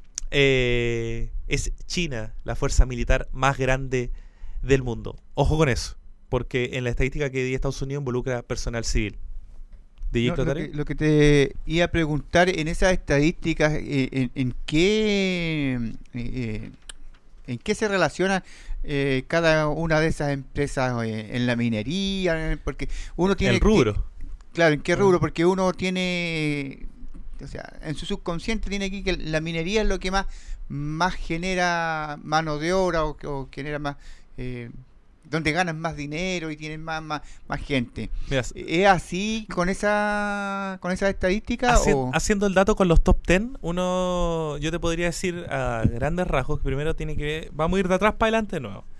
es China la fuerza militar más grande del mundo. Ojo con eso, porque en la estadística que di Estados Unidos involucra personal civil. No, lo que te iba a preguntar en esas estadísticas, ¿en qué se relaciona cada una de esas empresas en la minería? Porque uno tiene el rubro. Claro, ¿en qué rubro? Porque uno tiene, o sea, en su subconsciente tiene aquí que la minería es lo que más genera mano de obra o genera más... donde ganan más dinero y tienen más gente. Mira, ¿Es así con esa estadística? Haciendo el dato con los top 10, yo te podría decir a grandes rasgos que primero tiene que... Vamos a ir de atrás para adelante de nuevo.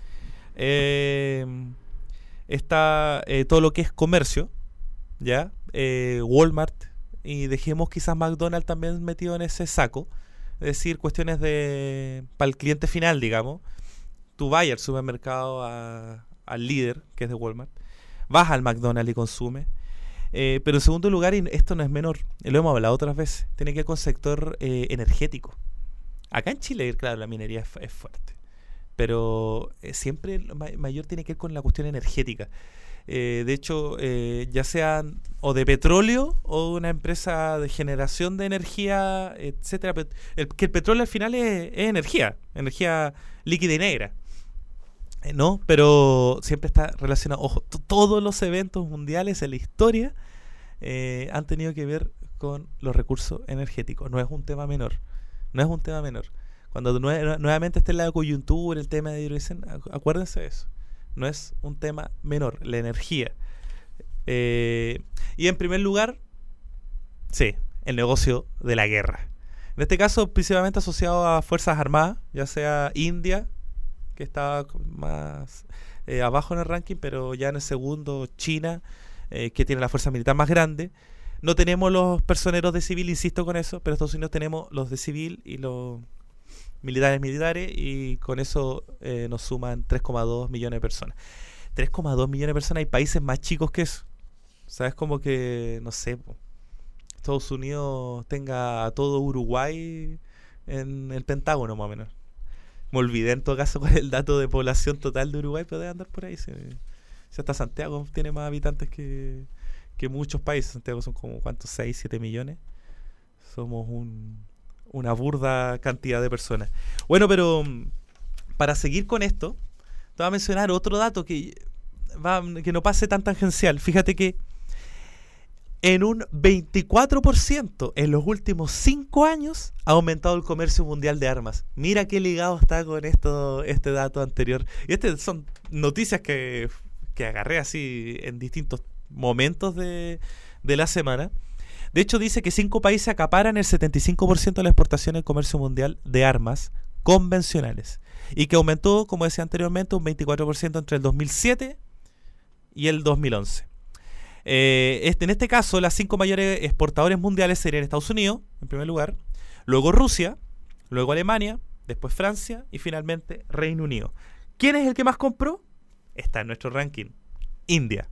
Está todo lo que es comercio, ¿ya? Walmart, y dejemos quizás McDonald's también metido en ese saco. Es decir, cuestiones para el cliente final, digamos. Tú vas al supermercado al líder, que es de Walmart, vas al McDonald's y consumes. Pero en segundo lugar, y esto no es menor, lo hemos hablado otras veces, tiene que ver con sector energético. Acá en Chile, claro, la minería es fuerte, pero siempre mayor tiene que ver con la cuestión energética. De hecho, ya sean o de petróleo o una empresa de generación de energía, etcétera, que el petróleo al final es energía líquida y negra, ¿no? Pero siempre está relacionado. Ojo, todos los eventos mundiales en la historia han tenido que ver con los recursos energéticos. No es un tema menor. Cuando nuevamente esté en la coyuntura, el tema de hidrogen, acuérdense de eso. No es un tema menor, la energía. Y en primer lugar, sí, el negocio de la guerra. En este caso, principalmente asociado a Fuerzas Armadas, ya sea India, que está más abajo en el ranking, pero ya en el segundo China, que tiene la fuerza militar más grande. No tenemos los personeros de civil, insisto con eso, pero en Estados Unidos tenemos los de civil y los militares, y con eso nos suman 3,2 millones de personas. 3,2 millones de personas, hay países más chicos que eso. ¿Sabes? Como que, no sé, Estados Unidos tenga a todo Uruguay en el Pentágono, más o menos. Me olvidé en todo caso cuál es el dato de población total de Uruguay, pero debe andar por ahí. Si hasta Santiago tiene más habitantes que muchos países. Santiago son como, ¿cuántos? 6, 7 millones. Somos una burda cantidad de personas. Bueno, pero para seguir con esto, te voy a mencionar otro dato que no pase tan tangencial. Fíjate que en un 24% en los últimos 5 años ha aumentado el comercio mundial de armas. Mira qué ligado está con este dato anterior. Y son noticias que agarré así en distintos momentos de la semana. De hecho, dice que 5 países acaparan el 75% de la exportación del comercio mundial de armas convencionales. Y que aumentó, como decía anteriormente, un 24% entre el 2007 y el 2011. En este caso, las 5 mayores exportadores mundiales serían Estados Unidos, en primer lugar, luego Rusia, luego Alemania, después Francia y finalmente Reino Unido. ¿Quién es el que más compró? Está en nuestro ranking, India.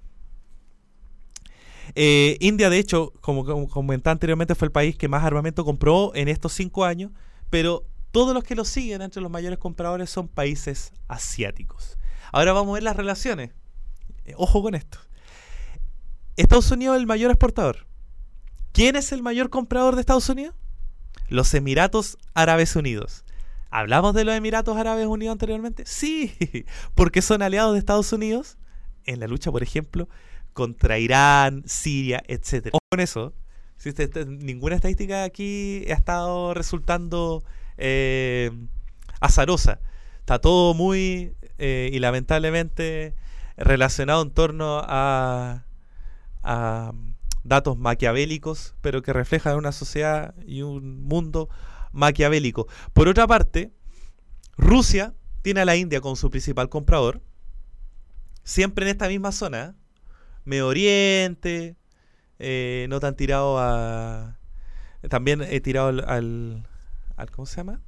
India, de hecho, como comentaba anteriormente, fue el país que más armamento compró en estos 5 años, pero todos los que lo siguen entre los mayores compradores son países asiáticos. Ahora vamos a ver las relaciones. Ojo con esto. Estados Unidos es el mayor exportador. ¿Quién es el mayor comprador de Estados Unidos? Los Emiratos Árabes Unidos. ¿Hablamos de los Emiratos Árabes Unidos anteriormente? Sí, porque son aliados de Estados Unidos en la lucha, por ejemplo, contra Irán, Siria, etcétera. Ojo con eso. Ninguna estadística aquí ha estado resultando azarosa. Está todo muy y lamentablemente relacionado en torno a datos maquiavélicos, pero que reflejan una sociedad y un mundo maquiavélico. Por otra parte, Rusia tiene a la India como su principal comprador, siempre en esta misma zona, Medio Oriente, no tan tirado a... También he tirado al ¿cómo se llama?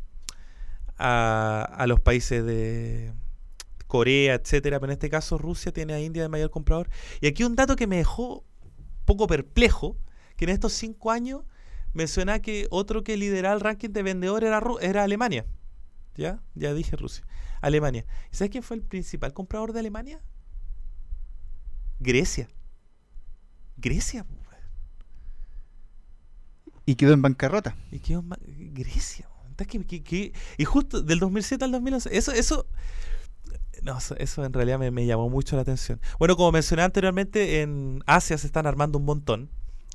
A los países de Corea, etcétera, pero en este caso Rusia tiene a India de mayor comprador. Y aquí un dato que me dejó un poco perplejo, que en estos 5 años menciona que otro que lideraba el ranking de vendedores era Alemania. Ya dije Rusia. Alemania. ¿Y sabes quién fue el principal comprador de Alemania? Grecia. Y quedó en bancarrota. Grecia. Y justo del 2007 al 2011. Eso en realidad me llamó mucho la atención. Bueno, como mencioné anteriormente, en Asia se están armando un montón.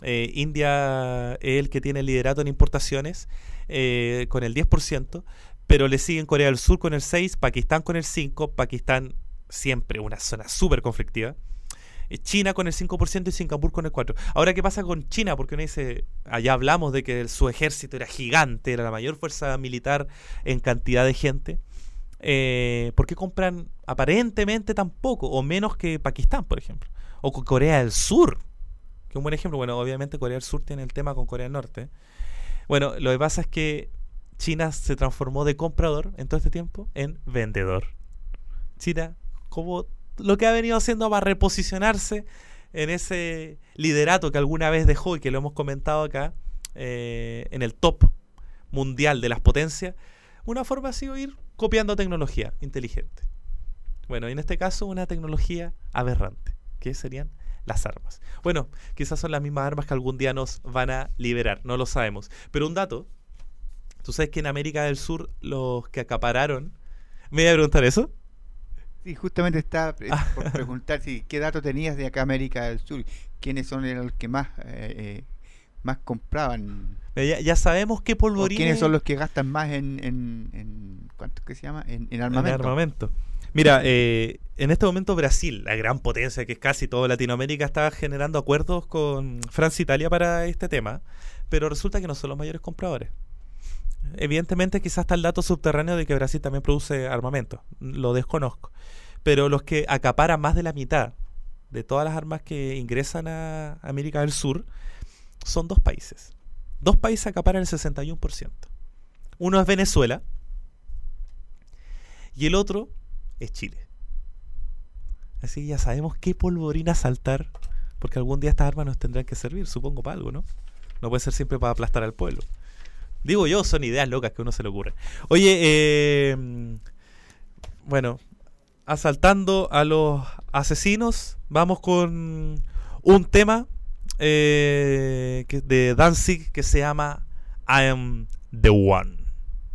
India es el que tiene el liderato en importaciones con el 10%, pero le siguen Corea del Sur con el 6%, Pakistán con el 5%, Pakistán siempre una zona súper conflictiva, China con el 5% y Singapur con el 4%. Ahora, ¿qué pasa con China? Porque uno dice, allá hablamos de que su ejército era gigante, era la mayor fuerza militar en cantidad de gente. ¿Por qué compran aparentemente tan poco o menos que Pakistán, por ejemplo? O con Corea del Sur, que es un buen ejemplo. Bueno, obviamente Corea del Sur tiene el tema con Corea del Norte. Bueno, lo que pasa es que China se transformó de comprador en todo este tiempo en vendedor. China, como lo que ha venido haciendo para reposicionarse en ese liderato que alguna vez dejó y que lo hemos comentado acá, en el top mundial de las potencias, una forma ha sido ir copiando tecnología inteligente. Bueno, y en este caso una tecnología aberrante, que serían las armas. Bueno, quizás son las mismas armas que algún día nos van a liberar, no lo sabemos. Pero un dato, tú sabes que en América del Sur los que acapararon... ¿Me iba a preguntar eso? Sí, justamente estaba por preguntar qué datos tenías de acá América del Sur, quiénes son los que más compraban. Ya sabemos qué polvorines... ¿Quiénes son los que gastan más en ¿cuánto que se llama? En armamento. En armamento. Mira, en este momento Brasil, la gran potencia que es casi toda Latinoamérica, está generando acuerdos con Francia e Italia para este tema, pero resulta que no son los mayores compradores. Evidentemente quizás está el dato subterráneo de que Brasil también produce armamento, lo desconozco, pero los que acaparan más de la mitad de todas las armas que ingresan a América del Sur son 2 países. 2 países acaparan el 61%. Uno es Venezuela y el otro es Chile. Así que ya sabemos qué polvorina saltar, porque algún día estas armas nos tendrán que servir, supongo, para algo, ¿no? No puede ser siempre para aplastar al pueblo. Digo yo, son ideas locas que a uno se le ocurre. Oye, bueno, asaltando a los asesinos, vamos con un tema de Danzig que se llama I Am The One.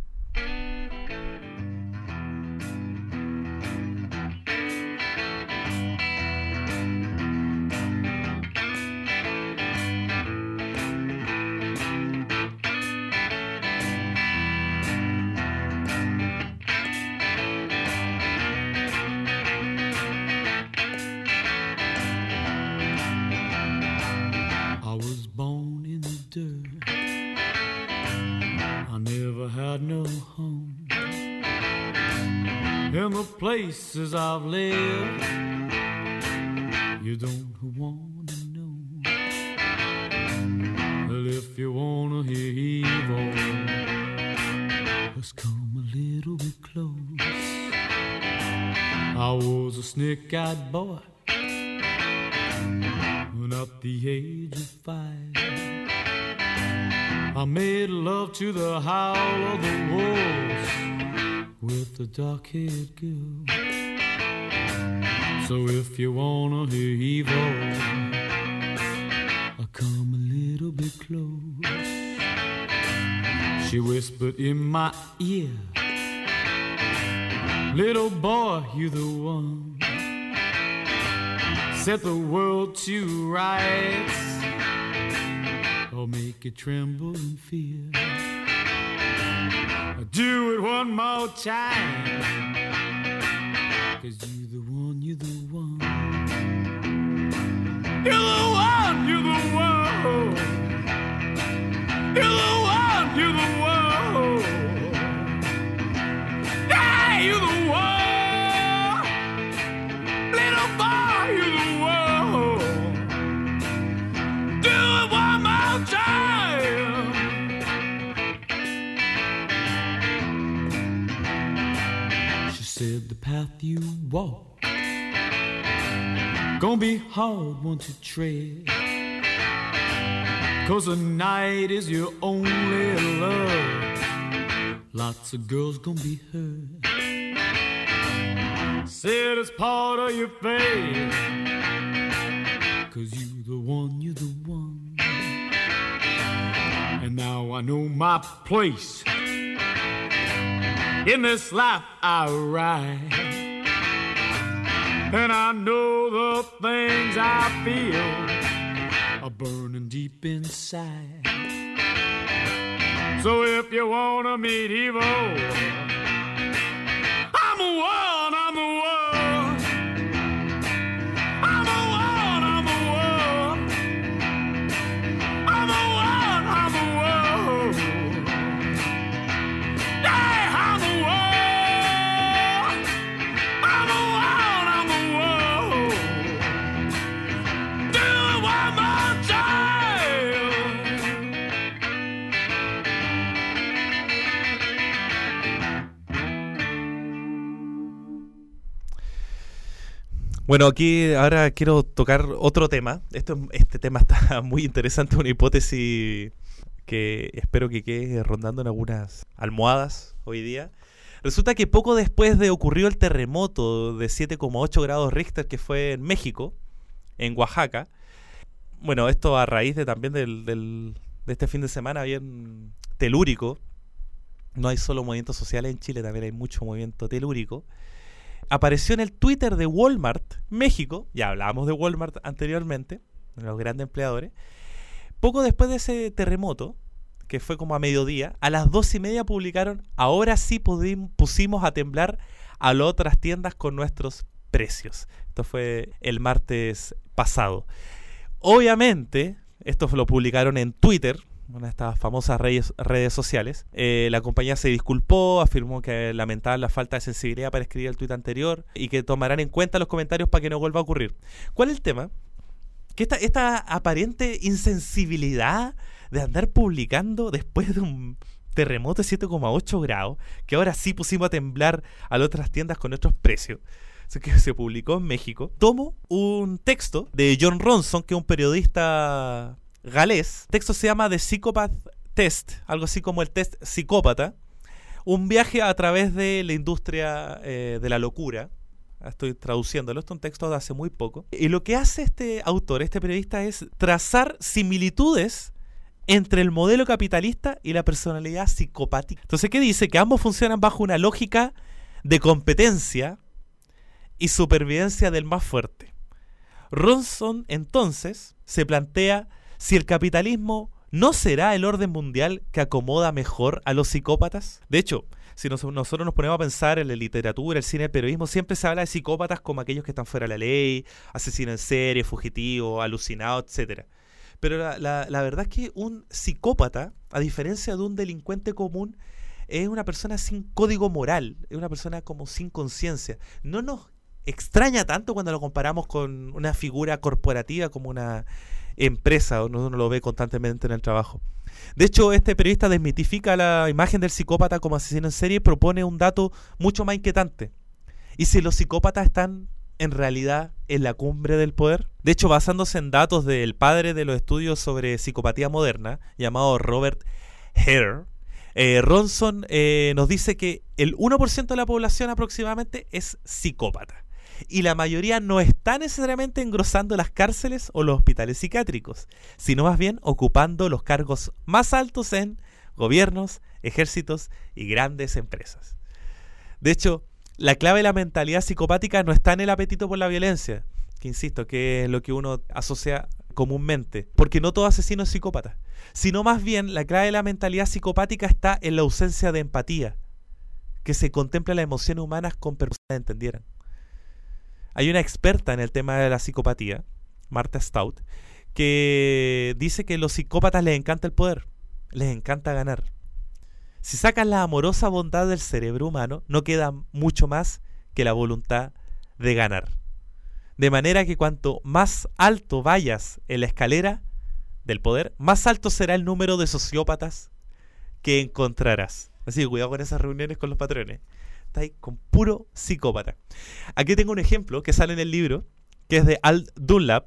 In the places I've lived, you don't want to know. Well, if you want to hear evil, just come a little bit close. I was a snake-eyed boy when at the age of 5 I made love to the howl of the wolves with a dark-haired girl. So if you wanna hear evil, I'll come a little bit close. She whispered in my ear, little boy, you the one. Set the world to rights, or make it tremble in fear. Do it one more time, 'cause you the one, you the one. You're the one, you're the one. path you walk gonna be hard one to tread, 'cause the night is your only love. Lots of girls gonna be hurt. Said it's part of your fate, 'cause you're the one, you're the one. And now I know my place in this life I ride, and I know the things I feel are burning deep inside. So if you wanna meet evil, I'm the one, I'm the one. I'm the one, I'm the one. I'm the one, I'm the one. Yeah, I'm the one. I'm the one, I'm the one. Do it one more time. Bueno, aquí ahora quiero tocar otro tema. Este tema está muy interesante, una hipótesis que espero que quede rondando en algunas almohadas hoy día. Resulta que poco después de ocurrió el terremoto de 7,8 grados Richter que fue en México, en Oaxaca. Bueno, esto a raíz de también de este fin de semana bien telúrico. No hay solo movimientos sociales en Chile, también hay mucho movimiento telúrico. Apareció en el Twitter de Walmart, México, ya hablábamos de Walmart anteriormente, los grandes empleadores. Poco después de ese terremoto, que fue como a mediodía, a las 2:30 publicaron: ahora sí pusimos a temblar a las otras tiendas con nuestros precios. Esto fue el martes pasado. Obviamente, esto lo publicaron en Twitter, una de estas famosas redes sociales. La compañía se disculpó, afirmó que lamentaban la falta de sensibilidad para escribir el tuit anterior y que tomarán en cuenta los comentarios para que no vuelva a ocurrir. ¿Cuál es el tema? Que esta aparente insensibilidad de andar publicando después de un terremoto de 7,8 grados, que ahora sí pusimos a temblar a las otras tiendas con nuestros precios, que se publicó en México. Tomo un texto de Jon Ronson, que es un periodista galés. El texto se llama The Psychopath Test, algo así como el test psicópata. Un viaje a través de la industria de la locura. Estoy traduciéndolo, esto es un texto de hace muy poco. Y lo que hace este autor, este periodista, es trazar similitudes entre el modelo capitalista y la personalidad psicopática. Entonces, ¿qué dice? Que ambos funcionan bajo una lógica de competencia y supervivencia del más fuerte. Ronson, entonces, se plantea si el capitalismo no será el orden mundial que acomoda mejor a los psicópatas. De hecho, si nosotros nos ponemos a pensar en la literatura, el cine, el periodismo, siempre se habla de psicópatas como aquellos que están fuera de la ley, asesinos en serie, fugitivos, alucinados, etc. Pero la verdad es que un psicópata, a diferencia de un delincuente común, es una persona sin código moral, es una persona como sin conciencia. No nos extraña tanto cuando lo comparamos con una figura corporativa como una empresa, uno lo ve constantemente en el trabajo. De hecho, este periodista desmitifica la imagen del psicópata como asesino en serie y propone un dato mucho más inquietante. ¿Y si los psicópatas están en realidad en la cumbre del poder? De hecho, basándose en datos del padre de los estudios sobre psicopatía moderna, llamado Robert Hare, Ronson nos dice que el 1% de la población aproximadamente es psicópata. Y la mayoría no está necesariamente engrosando las cárceles o los hospitales psiquiátricos, sino más bien ocupando los cargos más altos en gobiernos, ejércitos y grandes empresas. De hecho, la clave de la mentalidad psicopática no está en el apetito por la violencia, que insisto, que es lo que uno asocia comúnmente, porque no todo asesino es psicópata, sino más bien la clave de la mentalidad psicopática está en la ausencia de empatía, que se contempla las emociones humanas con personas que entendieran. Hay una experta en el tema de la psicopatía, Martha Stout, que dice que a los psicópatas les encanta el poder, les encanta ganar. Si sacan la amorosa bondad del cerebro humano, no queda mucho más que la voluntad de ganar. De manera que cuanto más alto vayas en la escalera del poder, más alto será el número de sociópatas que encontrarás. Así que cuidado con esas reuniones con los patrones. estáis con puro psicópata. Aquí tengo un ejemplo que sale en el libro, que es de Al Dunlap,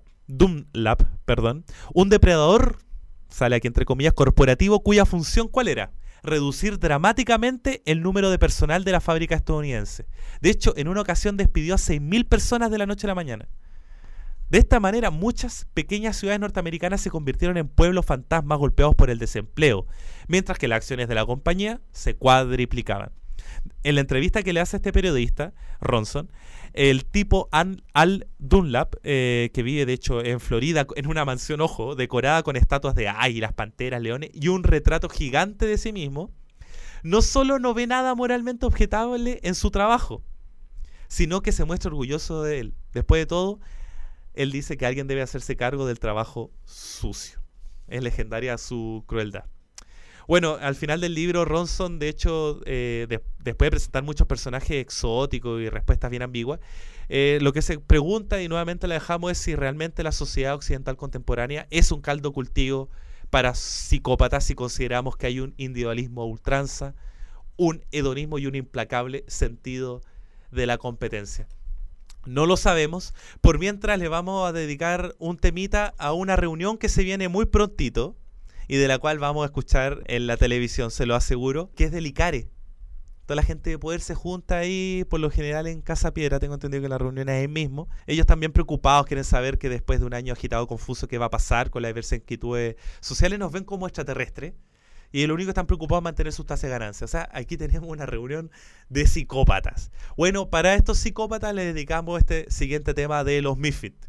un depredador, sale aquí entre comillas, corporativo, cuya función, ¿cuál era? Reducir dramáticamente el número de personal de la fábrica estadounidense. De hecho, en una ocasión despidió a 6.000 personas de la noche a la mañana. De esta manera, muchas pequeñas ciudades norteamericanas se convirtieron en pueblos fantasmas golpeados por el desempleo, mientras que las acciones de la compañía se cuadriplicaban. En la entrevista que le hace este periodista, Ronson, el tipo Al Dunlap, que vive de hecho en Florida, en una mansión, ojo, decorada con estatuas de águilas, panteras, leones y un retrato gigante de sí mismo, no solo no ve nada moralmente objetable en su trabajo, sino que se muestra orgulloso de él. Después de todo, él dice que alguien debe hacerse cargo del trabajo sucio. Es legendaria su crueldad. Bueno, al final del libro, Ronson, de hecho, después de presentar muchos personajes exóticos y respuestas bien ambiguas, lo que se pregunta, y nuevamente la dejamos, es si realmente la sociedad occidental contemporánea es un caldo cultivo para psicópatas, si consideramos que hay un individualismo a ultranza, un hedonismo y un implacable sentido de la competencia. No lo sabemos. Por mientras le vamos a dedicar un temita a una reunión que se viene muy prontito y de la cual vamos a escuchar en la televisión, se lo aseguro, que es del ICARE. Toda la gente de poder se junta ahí, por lo general en Casa Piedra, tengo entendido que la reunión es ahí mismo. Ellos también preocupados, quieren saber que después de un año agitado, confuso, qué va a pasar con las diversas inquietudes sociales, nos ven como extraterrestres. Y lo único que están preocupados es mantener sus tasas de ganancia. O sea, aquí tenemos una reunión de psicópatas. Bueno, para estos psicópatas les dedicamos este siguiente tema de los Misfits.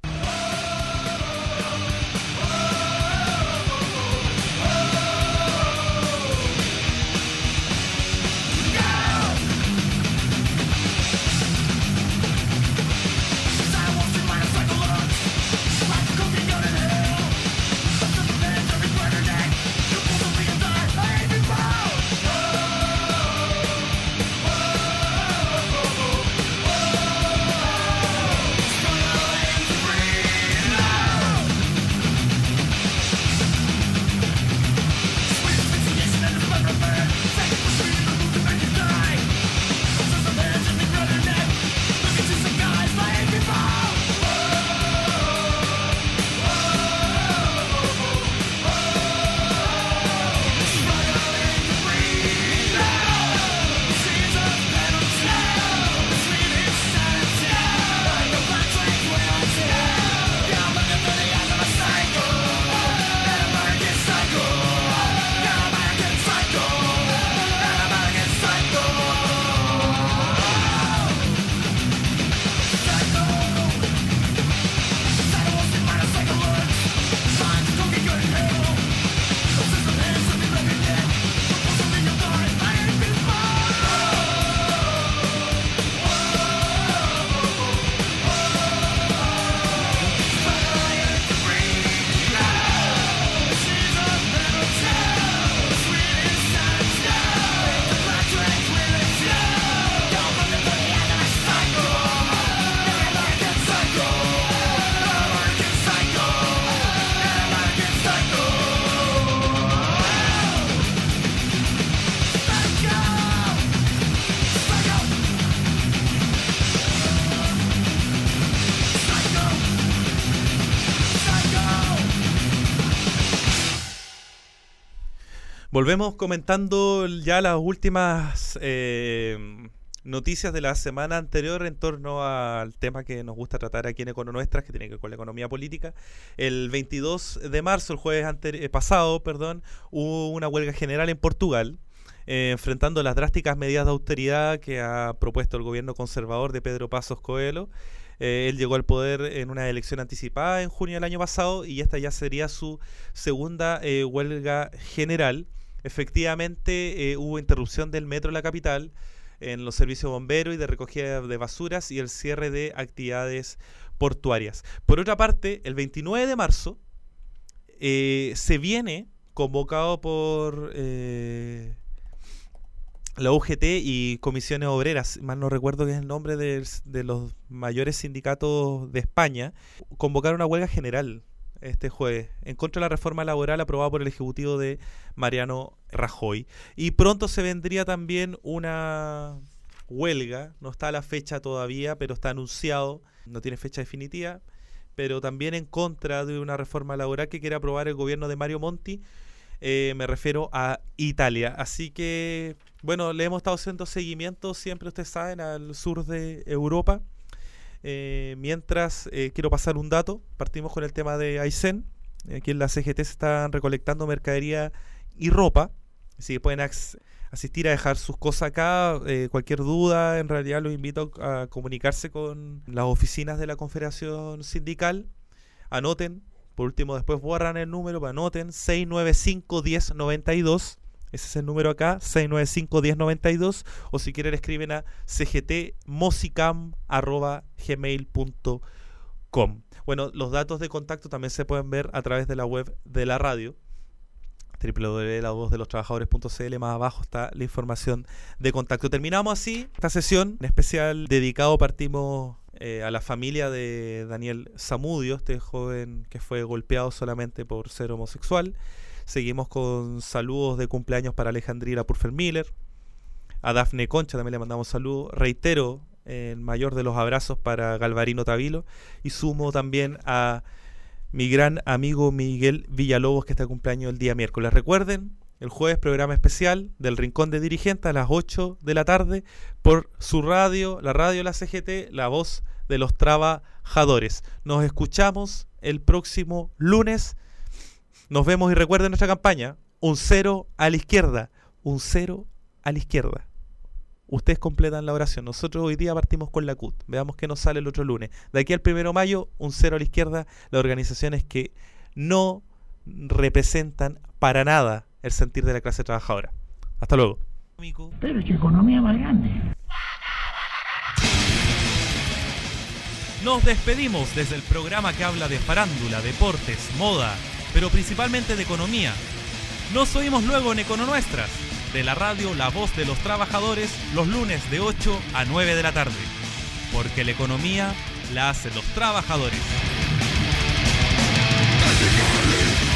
Volvemos comentando ya las últimas noticias de la semana anterior en torno al tema que nos gusta tratar aquí en Econonuestras, que tiene que ver con la economía política. El 22 de marzo, el jueves pasado, hubo una huelga general en Portugal, enfrentando las drásticas medidas de austeridad que ha propuesto el gobierno conservador de Pedro Passos Coelho. Él llegó al poder en una elección anticipada en junio del año pasado y esta ya sería su segunda huelga general. Efectivamente, hubo interrupción del metro en la capital, en los servicios bomberos y de recogida de basuras y el cierre de actividades portuarias. Por otra parte, el 29 de marzo se viene convocado por la UGT y comisiones obreras, mal no recuerdo que es el nombre de los mayores sindicatos de España, convocar una huelga general este jueves en contra de la reforma laboral aprobada por el Ejecutivo de Mariano Rajoy. Y pronto se vendría también una huelga. No está la fecha todavía, pero está anunciado, no tiene fecha definitiva, pero también en contra de una reforma laboral que quiere aprobar el gobierno de Mario Monti. Me refiero a Italia. Así que, bueno, le hemos estado haciendo seguimiento, siempre ustedes saben, al sur de Europa. Mientras, quiero pasar un dato. Partimos con el tema de Aysén. Aquí en la CGT se están recolectando mercadería y ropa. Así que pueden asistir a dejar sus cosas acá. Cualquier duda, en realidad los invito a comunicarse con las oficinas de la Confederación Sindical. Anoten. Por último, después borran el número, pero anoten 695-1092. Ese es el número acá, 695-1092. O si quieren, escriben a cgtmosicam@gmail.com. Bueno, los datos de contacto también se pueden ver a través de la web de la radio, www.lavozdelostrabajadores.cl. Más abajo está la información de contacto. Terminamos así esta sesión, en especial dedicado, partimos a la familia de Daniel Zamudio, este joven que fue golpeado solamente por ser homosexual. Seguimos con saludos de cumpleaños para Alejandrina Purfer-Miller. A Dafne Concha también le mandamos saludos. Reitero el mayor de los abrazos para Galvarino Tavilo. Y sumo también a mi gran amigo Miguel Villalobos, que está de cumpleaños el día miércoles. Recuerden, el jueves programa especial del Rincón de Dirigentes a las 8 de la tarde por su radio, la radio de la CGT, la voz de los trabajadores. Nos escuchamos el próximo lunes. Nos vemos y recuerden nuestra campaña: un cero a la izquierda, un cero a la izquierda. Ustedes completan la oración. Nosotros hoy día partimos con la CUT. Veamos qué nos sale el otro lunes. De aquí al 1 de mayo, un cero a la izquierda. Las organizaciones que no representan para nada el sentir de la clase trabajadora. Hasta luego. Pero es que economía más grande. Nos despedimos desde el programa que habla de farándula, deportes, moda, pero principalmente de economía. Nos oímos luego en Econonuestras, de la radio La Voz de los Trabajadores, los lunes de 8 a 9 de la tarde. Porque la economía la hacen los trabajadores.